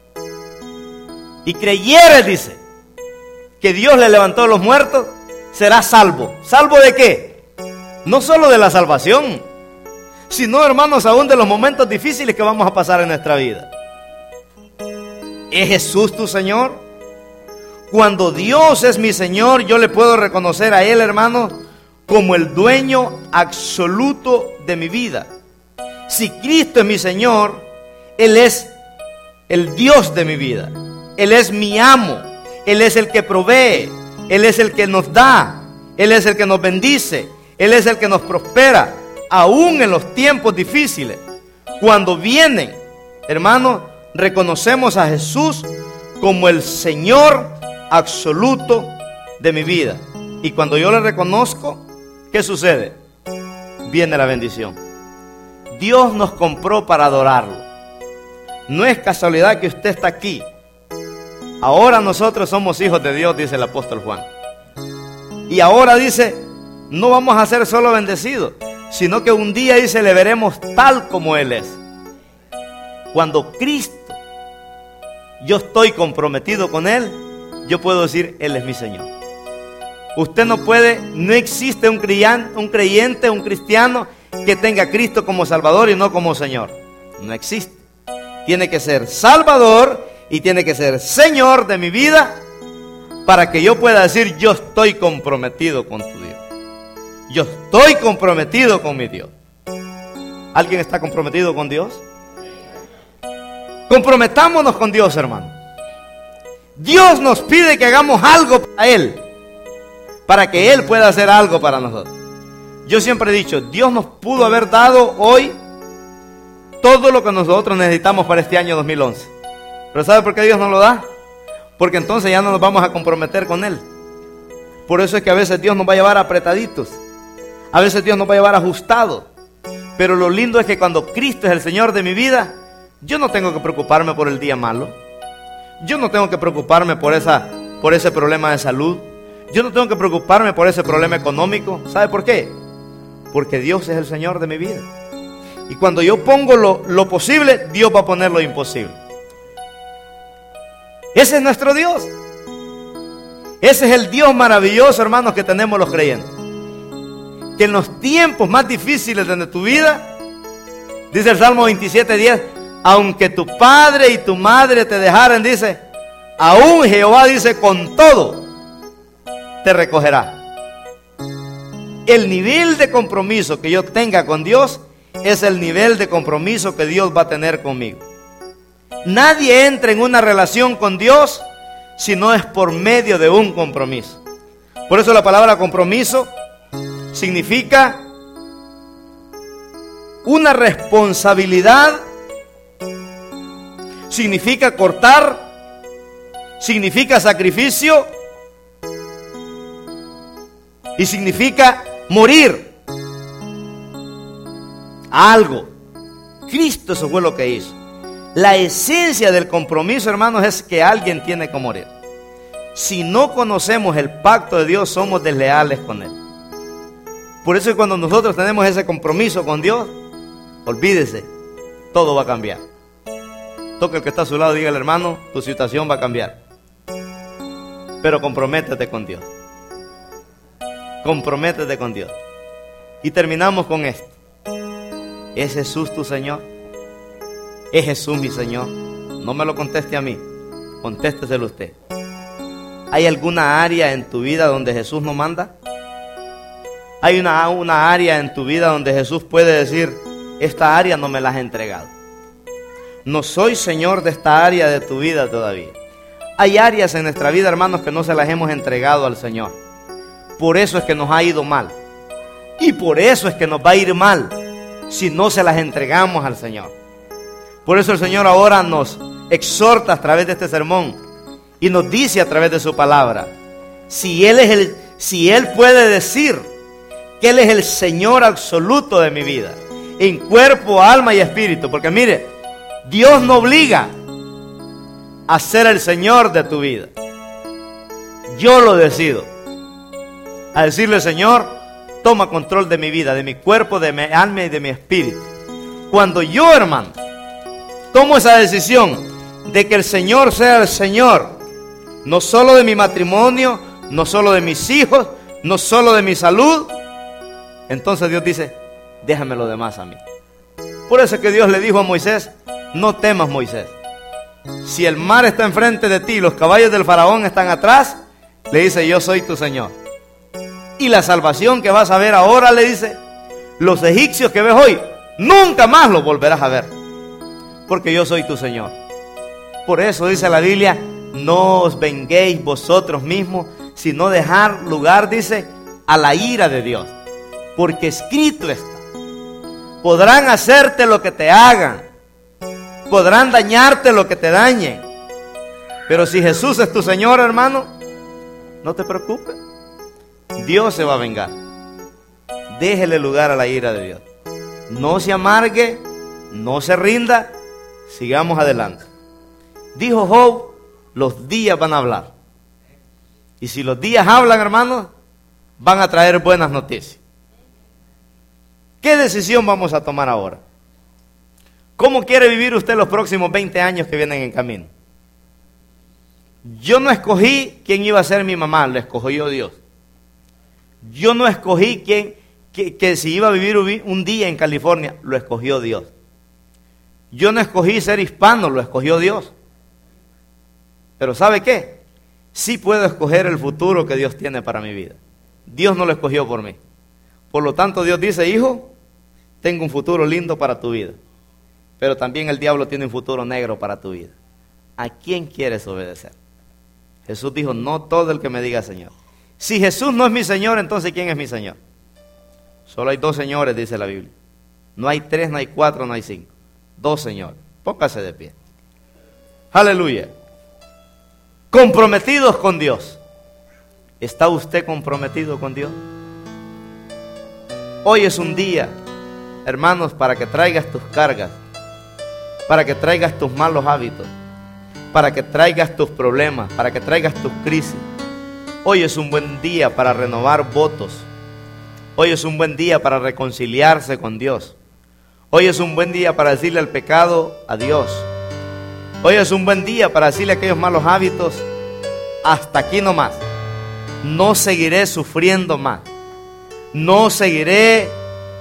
y creyeres, dice, que Dios le levantó de los muertos, serás salvo. ¿Salvo de qué? No solo de la salvación, sino, hermanos, aún de los momentos difíciles que vamos a pasar en nuestra vida. ¿Es Jesús tu Señor? Cuando Dios es mi Señor, yo le puedo reconocer a Él, hermano, como el dueño absoluto de mi vida. Si Cristo es mi Señor, Él es el Dios de mi vida. Él es mi amo. Él es el que provee. Él es el que nos da. Él es el que nos bendice. Él es el que nos prospera, aún en los tiempos difíciles. Cuando vienen, hermanos, reconocemos a Jesús como el Señor absoluto de mi vida. Y cuando yo le reconozco, ¿qué sucede? Viene la bendición. Dios nos compró para adorarlo. No es casualidad que usted está aquí. Ahora nosotros somos hijos de Dios, dice el apóstol Juan. Y ahora dice, no vamos a ser solo bendecidos, sino que un día, dice, le veremos tal como Él es. Cuando Cristo, yo estoy comprometido con Él, yo puedo decir, Él es mi Señor. Usted no puede, no existe un creyente, un creyente, un cristiano que tenga a Cristo como Salvador y no como Señor. No existe. Tiene que ser Salvador y tiene que ser Señor de mi vida para que yo pueda decir, yo estoy comprometido con tu Dios. Yo estoy comprometido con mi Dios. ¿Alguien está comprometido con Dios? Comprometámonos con Dios, hermano. Dios nos pide que hagamos algo para Él, para que Él pueda hacer algo para nosotros. Yo siempre he dicho, Dios nos pudo haber dado hoy todo lo que nosotros necesitamos para este año dos mil once. ¿Pero sabe por qué Dios nos lo da? Porque entonces ya no nos vamos a comprometer con Él. Por eso es que a veces Dios nos va a llevar apretaditos. A veces Dios nos va a llevar ajustados. Pero lo lindo es que cuando Cristo es el Señor de mi vida, yo no tengo que preocuparme por el día malo. Yo no tengo que preocuparme por, esa, por ese problema de salud. Yo no tengo que preocuparme por ese problema económico. ¿Sabe por qué? Porque Dios es el Señor de mi vida. Y cuando yo pongo lo, lo posible, Dios va a poner lo imposible. Ese es nuestro Dios. Ese es el Dios maravilloso, hermanos, que tenemos los creyentes. Que en los tiempos más difíciles de tu vida, dice el Salmo veintisiete diez, aunque tu padre y tu madre te dejaren, dice, aún Jehová, dice, con todo te recogerá. El nivel de compromiso que yo tenga con Dios es el nivel de compromiso que Dios va a tener conmigo. Nadie entra en una relación con Dios si no es por medio de un compromiso. Por eso la palabra compromiso significa una responsabilidad, significa cortar, significa sacrificio y significa morir a algo. Cristo, eso fue lo que hizo. La esencia del compromiso, hermanos, es que alguien tiene que morir. Si no conocemos el pacto de Dios, somos desleales con Él. Por eso cuando nosotros tenemos ese compromiso con Dios, olvídese, todo va a cambiar. Toque el que está a su lado, dígale, hermano, tu situación va a cambiar. Pero comprométete con Dios. Comprométete con Dios. Y terminamos con esto. ¿Es Jesús tu Señor? ¿Es Jesús mi Señor? No me lo conteste a mí, contésteselo usted. ¿Hay alguna área en tu vida donde Jesús no manda? ¿Hay una, una área en tu vida donde Jesús puede decir, esta área no me la has entregado? No soy Señor de esta área de tu vida todavía. Hay áreas en nuestra vida, hermanos, que no se las hemos entregado al Señor. Por eso es que nos ha ido mal. Y por eso es que nos va a ir mal si no se las entregamos al Señor. Por eso el Señor ahora nos exhorta a través de este sermón y nos dice a través de su palabra, si Él es el, si Él puede decir que Él es el Señor absoluto de mi vida, en cuerpo, alma y espíritu, porque mire, Dios no obliga a ser el Señor de tu vida. Yo lo decido. A decirle, Señor, toma control de mi vida, de mi cuerpo, de mi alma y de mi espíritu. Cuando yo, hermano, tomo esa decisión de que el Señor sea el Señor, no solo de mi matrimonio, no solo de mis hijos, no solo de mi salud, entonces Dios dice, déjame lo demás a mí. Por eso es que Dios le dijo a Moisés, no temas, Moisés. Si el mar está enfrente de ti y los caballos del faraón están atrás, le dice, yo soy tu Señor. Y la salvación que vas a ver ahora, le dice, los egipcios que ves hoy, nunca más los volverás a ver, porque yo soy tu Señor. Por eso dice la Biblia, no os venguéis vosotros mismos, sino dejar lugar, dice, a la ira de Dios, porque escrito está, podrán hacerte lo que te hagan, podrán dañarte lo que te dañen, pero si Jesús es tu Señor, hermano, No te preocupes. Dios se va a vengar. Déjele lugar a la ira de Dios. No se amargue, no se rinda, sigamos adelante. Dijo Job, los días van a hablar. Y si los días hablan, hermanos, van a traer buenas noticias. ¿Qué decisión vamos a tomar ahora? ¿Cómo quiere vivir usted los próximos veinte años que vienen en camino? Yo no escogí quién iba a ser mi mamá, lo escogió Dios. Yo no escogí quién, que, que si iba a vivir un día en California, lo escogió Dios. Yo no escogí ser hispano, lo escogió Dios. Pero ¿sabe qué? Sí puedo escoger el futuro que Dios tiene para mi vida. Dios no lo escogió por mí. Por lo tanto, Dios dice, hijo, tengo un futuro lindo para tu vida. Pero también el diablo tiene un futuro negro para tu vida. ¿A quién quieres obedecer? Jesús dijo, no todo el que me diga Señor. Si Jesús no es mi Señor, entonces ¿quién es mi Señor? Solo hay dos señores, dice la Biblia. No hay tres, no hay cuatro, no hay cinco. Dos señores. Póngase de pie. Aleluya. Comprometidos con Dios. ¿Está usted comprometido con Dios? Hoy es un día, hermanos, para que traigas tus cargas, para que traigas tus malos hábitos, para que traigas tus problemas, para que traigas tus crisis. Hoy es un buen día para renovar votos. Hoy es un buen día para reconciliarse con Dios. Hoy es un buen día para decirle al pecado adiós. Hoy es un buen día para decirle a aquellos malos hábitos, hasta aquí nomás. No seguiré sufriendo más. No seguiré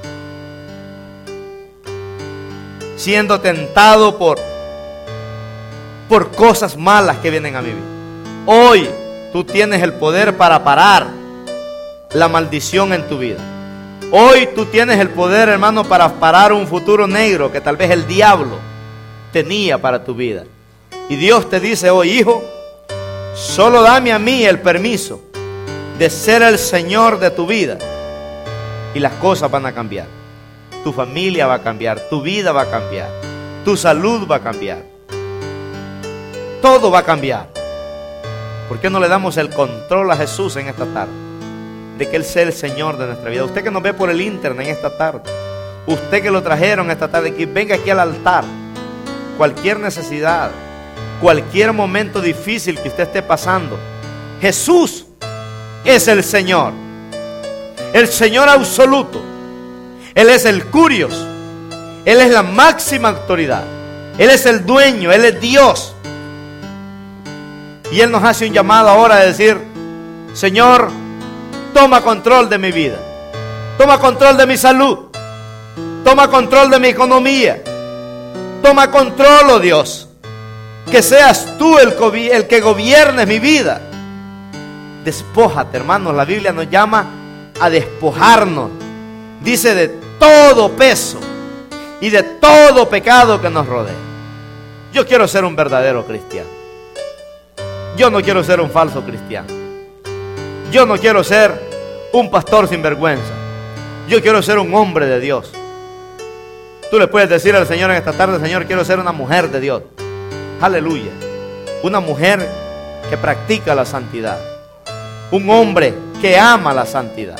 siendo tentado por, por cosas malas que vienen a mi vida. Hoy tú tienes el poder para parar la maldición en tu vida. Hoy tú tienes el poder, hermano, para parar un futuro negro que tal vez el diablo tenía para tu vida. Y Dios te dice hoy, hijo, solo dame a mí el permiso de ser el Señor de tu vida. Y las cosas van a cambiar. Tu familia va a cambiar, tu vida va a cambiar, tu salud va a cambiar. Todo va a cambiar. ¿Por qué no le damos el control a Jesús en esta tarde? De que Él sea el Señor de nuestra vida. Usted que nos ve por el internet en esta tarde, usted que lo trajeron esta tarde, que venga aquí al altar. Cualquier necesidad, cualquier momento difícil que usted esté pasando, Jesús es el Señor, el Señor absoluto. Él es el Curios, Él es la máxima autoridad, Él es el dueño, Él es Dios. Y Él nos hace un llamado ahora de decir, Señor, toma control de mi vida, toma control de mi salud, toma control de mi economía, toma control, oh Dios, que seas tú el, el que gobiernes mi vida. Despójate, hermanos, la Biblia nos llama a despojarnos, dice, de todo peso y de todo pecado que nos rodea. Yo quiero ser un verdadero cristiano. Yo no quiero ser un falso cristiano. Yo no quiero ser un pastor sin vergüenza. Yo quiero ser un hombre de Dios. Tú le puedes decir al Señor en esta tarde, Señor, quiero ser una mujer de Dios. Aleluya. Una mujer que practica la santidad. Un hombre que ama la santidad.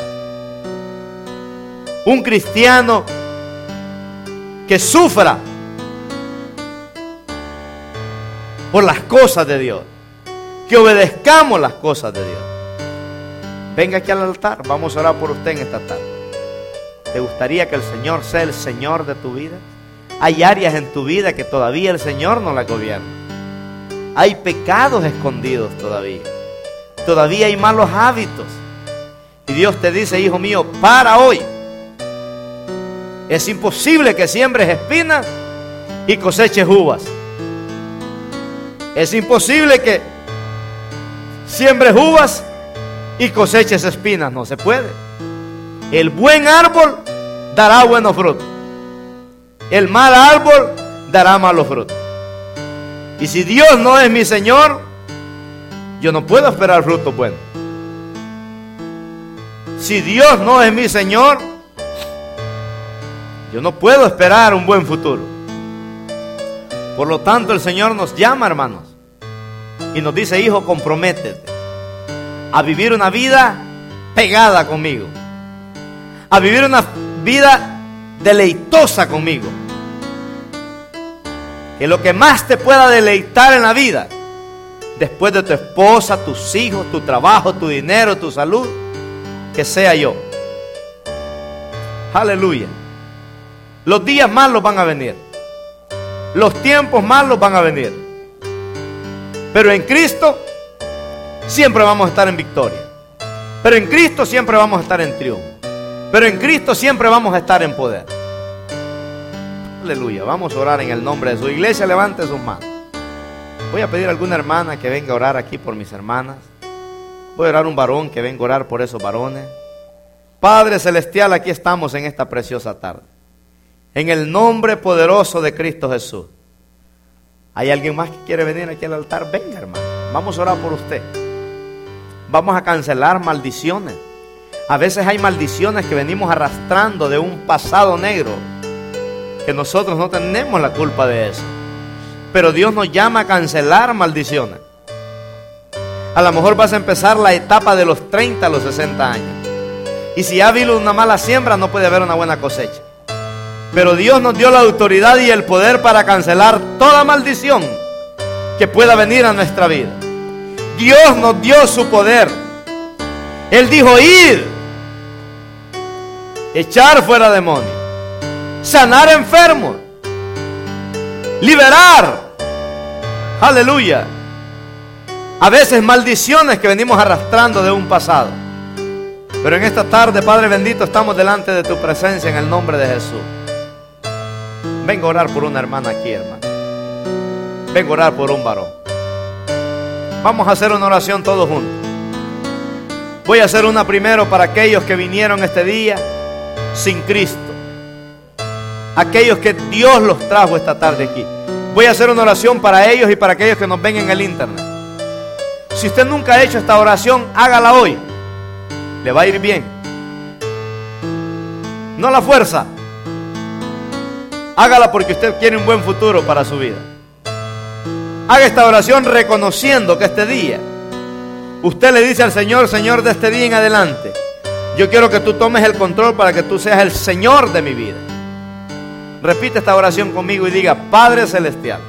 Un cristiano que sufra por las cosas de Dios. Que obedezcamos las cosas de Dios. Venga aquí al altar, vamos a orar por usted en esta tarde. ¿Te gustaría que el Señor sea el Señor de tu vida? Hay áreas en tu vida que todavía el Señor no la gobierna. Hay pecados escondidos todavía. Todavía hay malos hábitos. Y Dios te dice, hijo mío, para hoy. Es imposible que siembres espinas y coseches uvas. Es imposible que siembres uvas y coseches espinas. No se puede. El buen árbol dará buenos frutos. El mal árbol dará malos frutos. Y si Dios no es mi Señor, yo no puedo esperar frutos buenos. Si Dios no es mi Señor, yo no puedo esperar un buen futuro. Por lo tanto, el Señor nos llama, hermanos, y nos dice, hijo, comprométete. a vivir una vida pegada conmigo, a vivir una vida deleitosa conmigo. Que lo que más te pueda deleitar en la vida, después de tu esposa, tus hijos, tu trabajo, tu dinero, tu salud, que sea yo. Aleluya. Los días malos van a venir, los tiempos malos van a venir, pero en Cristo siempre vamos a estar en victoria. Pero en Cristo siempre vamos a estar en triunfo. Pero en Cristo siempre vamos a estar en poder. Aleluya. Vamos a orar en el nombre de su iglesia. Levante sus manos. Voy a pedir a alguna hermana que venga a orar aquí por mis hermanas. Voy a orar a un varón que venga a orar por esos varones. Padre celestial, aquí estamos en esta preciosa tarde. En el nombre poderoso de Cristo Jesús. ¿Hay alguien más que quiere venir aquí al altar? Venga, hermano. Vamos a orar por usted. Vamos a cancelar maldiciones. A veces hay maldiciones que venimos arrastrando de un pasado negro, que nosotros no tenemos la culpa de eso. Pero Dios nos llama a cancelar maldiciones. A lo mejor vas a empezar la etapa de los treinta a los sesenta años. Y si ha habido una mala siembra, no puede haber una buena cosecha. Pero Dios nos dio la autoridad y el poder para cancelar toda maldición que pueda venir a nuestra vida. Dios nos dio su poder. Él dijo: id, echar fuera demonios, sanar enfermos, liberar. Aleluya. A veces maldiciones que venimos arrastrando de un pasado. Pero en esta tarde, Padre bendito, estamos delante de tu presencia en el nombre de Jesús. Vengo a orar por una hermana aquí, hermano. Vengo a orar por un varón. Vamos a hacer una oración todos juntos. Voy a hacer una primero para aquellos que vinieron este día sin Cristo, aquellos que Dios los trajo esta tarde aquí. Voy a hacer una oración para ellos y para aquellos que nos ven en el internet. Si usted nunca ha hecho esta oración, hágala hoy. Le va a ir bien. No la fuerza. Hágala porque usted quiere un buen futuro para su vida. Haga esta oración reconociendo que este día usted le dice al Señor: Señor, de este día en adelante, yo quiero que tú tomes el control para que tú seas el Señor de mi vida. Repite esta oración conmigo y diga: Padre celestial,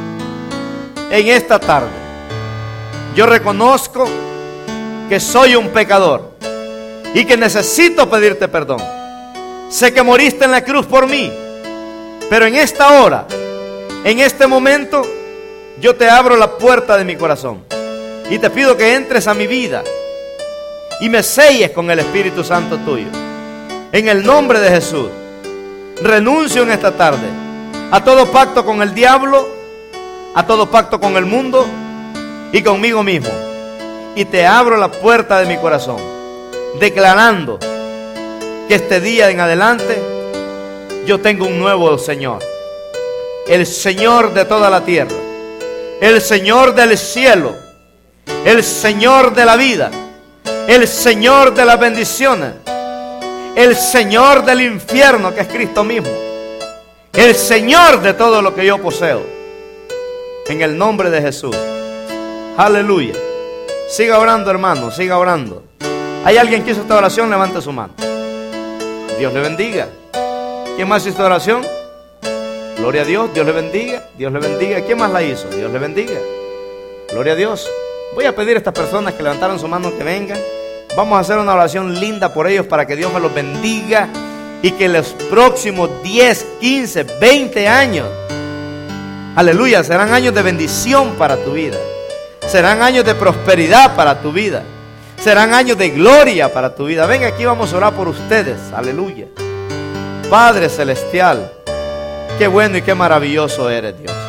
en esta tarde yo reconozco que soy un pecador y que necesito pedirte perdón. Sé que moriste en la cruz por mí, pero en esta hora, en este momento, yo te abro la puerta de mi corazón y te pido que entres a mi vida y me selles con el Espíritu Santo tuyo. En el nombre de Jesús, renuncio en esta tarde a todo pacto con el diablo, a todo pacto con el mundo y conmigo mismo. Y te abro la puerta de mi corazón, declarando que este día en adelante yo tengo un nuevo Señor, el Señor de toda la tierra, el Señor del cielo, el Señor de la vida, el Señor de las bendiciones, el Señor del infierno, que es Cristo mismo, el Señor de todo lo que yo poseo. En el nombre de Jesús. Aleluya. Siga orando, hermano, siga orando. ¿Hay alguien que hizo esta oración? Levante su mano. Dios le bendiga. ¿Quién más hizo esta oración? Gloria a Dios, Dios le bendiga, Dios le bendiga. ¿Quién más la hizo? Dios le bendiga. Gloria a Dios. Voy a pedir a estas personas que levantaron su mano que vengan. Vamos a hacer una oración linda por ellos para que Dios me los bendiga y que los próximos diez, quince, veinte años, aleluya, serán años de bendición para tu vida. Serán años de prosperidad para tu vida. Serán años de gloria para tu vida. Venga, aquí vamos a orar por ustedes. Aleluya. Padre celestial, qué bueno y qué maravilloso eres, Dios.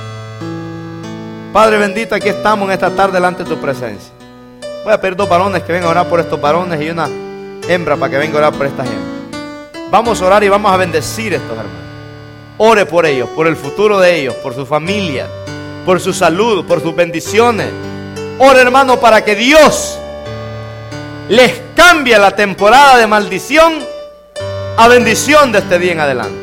Padre bendito, aquí estamos en esta tarde delante de tu presencia. Voy a pedir dos varones que vengan a orar por estos varones y una hembra para que venga a orar por estas hembras. Vamos a orar y vamos a bendecir a estos hermanos. Ore por ellos, por el futuro de ellos, por su familia, por su salud, por sus bendiciones. Ore, hermano, para que Dios les cambie la temporada de maldición a bendición de este día en adelante.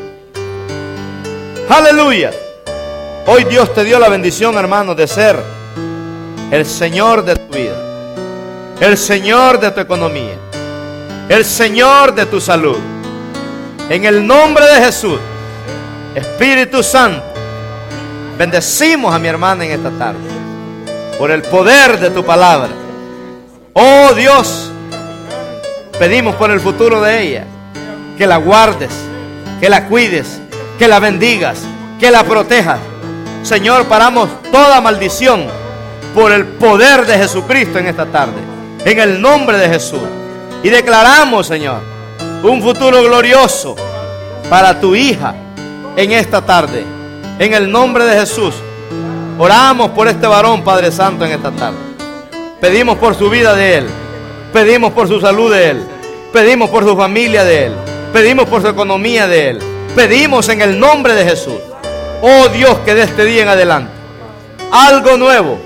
Aleluya. Hoy Dios te dio la bendición, hermano, de ser el Señor de tu vida. el Señor de tu economía, el Señor de tu salud. En el nombre de Jesús, Espíritu Santo, bendecimos a mi hermana en esta tarde por el poder de tu palabra. Oh Dios, pedimos por el futuro de ella, que la guardes, que la cuides, que la bendigas, que la protejas. Señor, paramos toda maldición por el poder de Jesucristo en esta tarde, en el nombre de Jesús. Y declaramos, Señor, un futuro glorioso para tu hija en esta tarde, en el nombre de Jesús. Oramos por este varón, Padre Santo, en esta tarde. Pedimos por su vida de él, pedimos por su salud de él, pedimos por su familia de él, pedimos por su economía de él, pedimos en el nombre de Jesús. Oh Dios, que de este día en adelante algo nuevo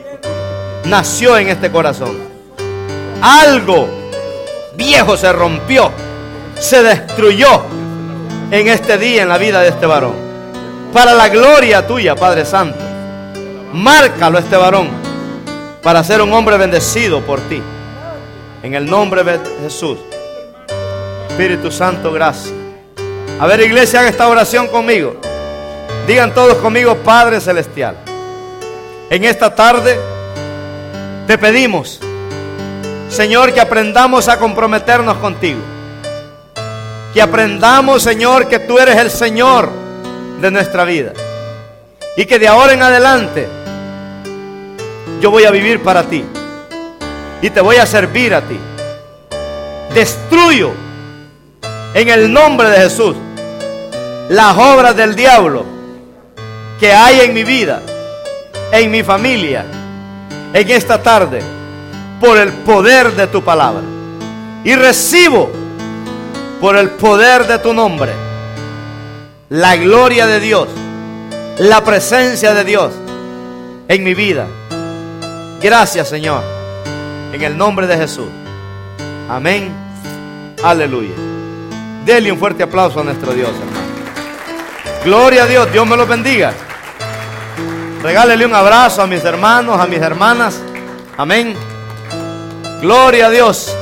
nació en este corazón. Algo viejo se rompió, se destruyó en este día en la vida de este varón. Para la gloria tuya, Padre Santo, márcalo este varón para ser un hombre bendecido por ti. En el nombre de Jesús. Espíritu Santo, gracias. A ver, iglesia, haga esta oración conmigo. Digan todos conmigo: Padre Celestial, en esta tarde te pedimos, Señor, que aprendamos a comprometernos contigo. Que aprendamos, Señor, que tú eres el Señor de nuestra vida. Y que de ahora en adelante yo voy a vivir para ti. Y te voy a servir a ti. Destruyo en el nombre de Jesús las obras del diablo que hay en mi vida, en mi familia, en esta tarde, por el poder de tu palabra. Y recibo por el poder de tu nombre la gloria de Dios, la presencia de Dios en mi vida. Gracias, Señor, en el nombre de Jesús. Amén. Aleluya. Dele un fuerte aplauso a nuestro Dios, hermano. Gloria a Dios. Dios me los bendiga. Regálele un abrazo a mis hermanos, a mis hermanas. Amén. Gloria a Dios.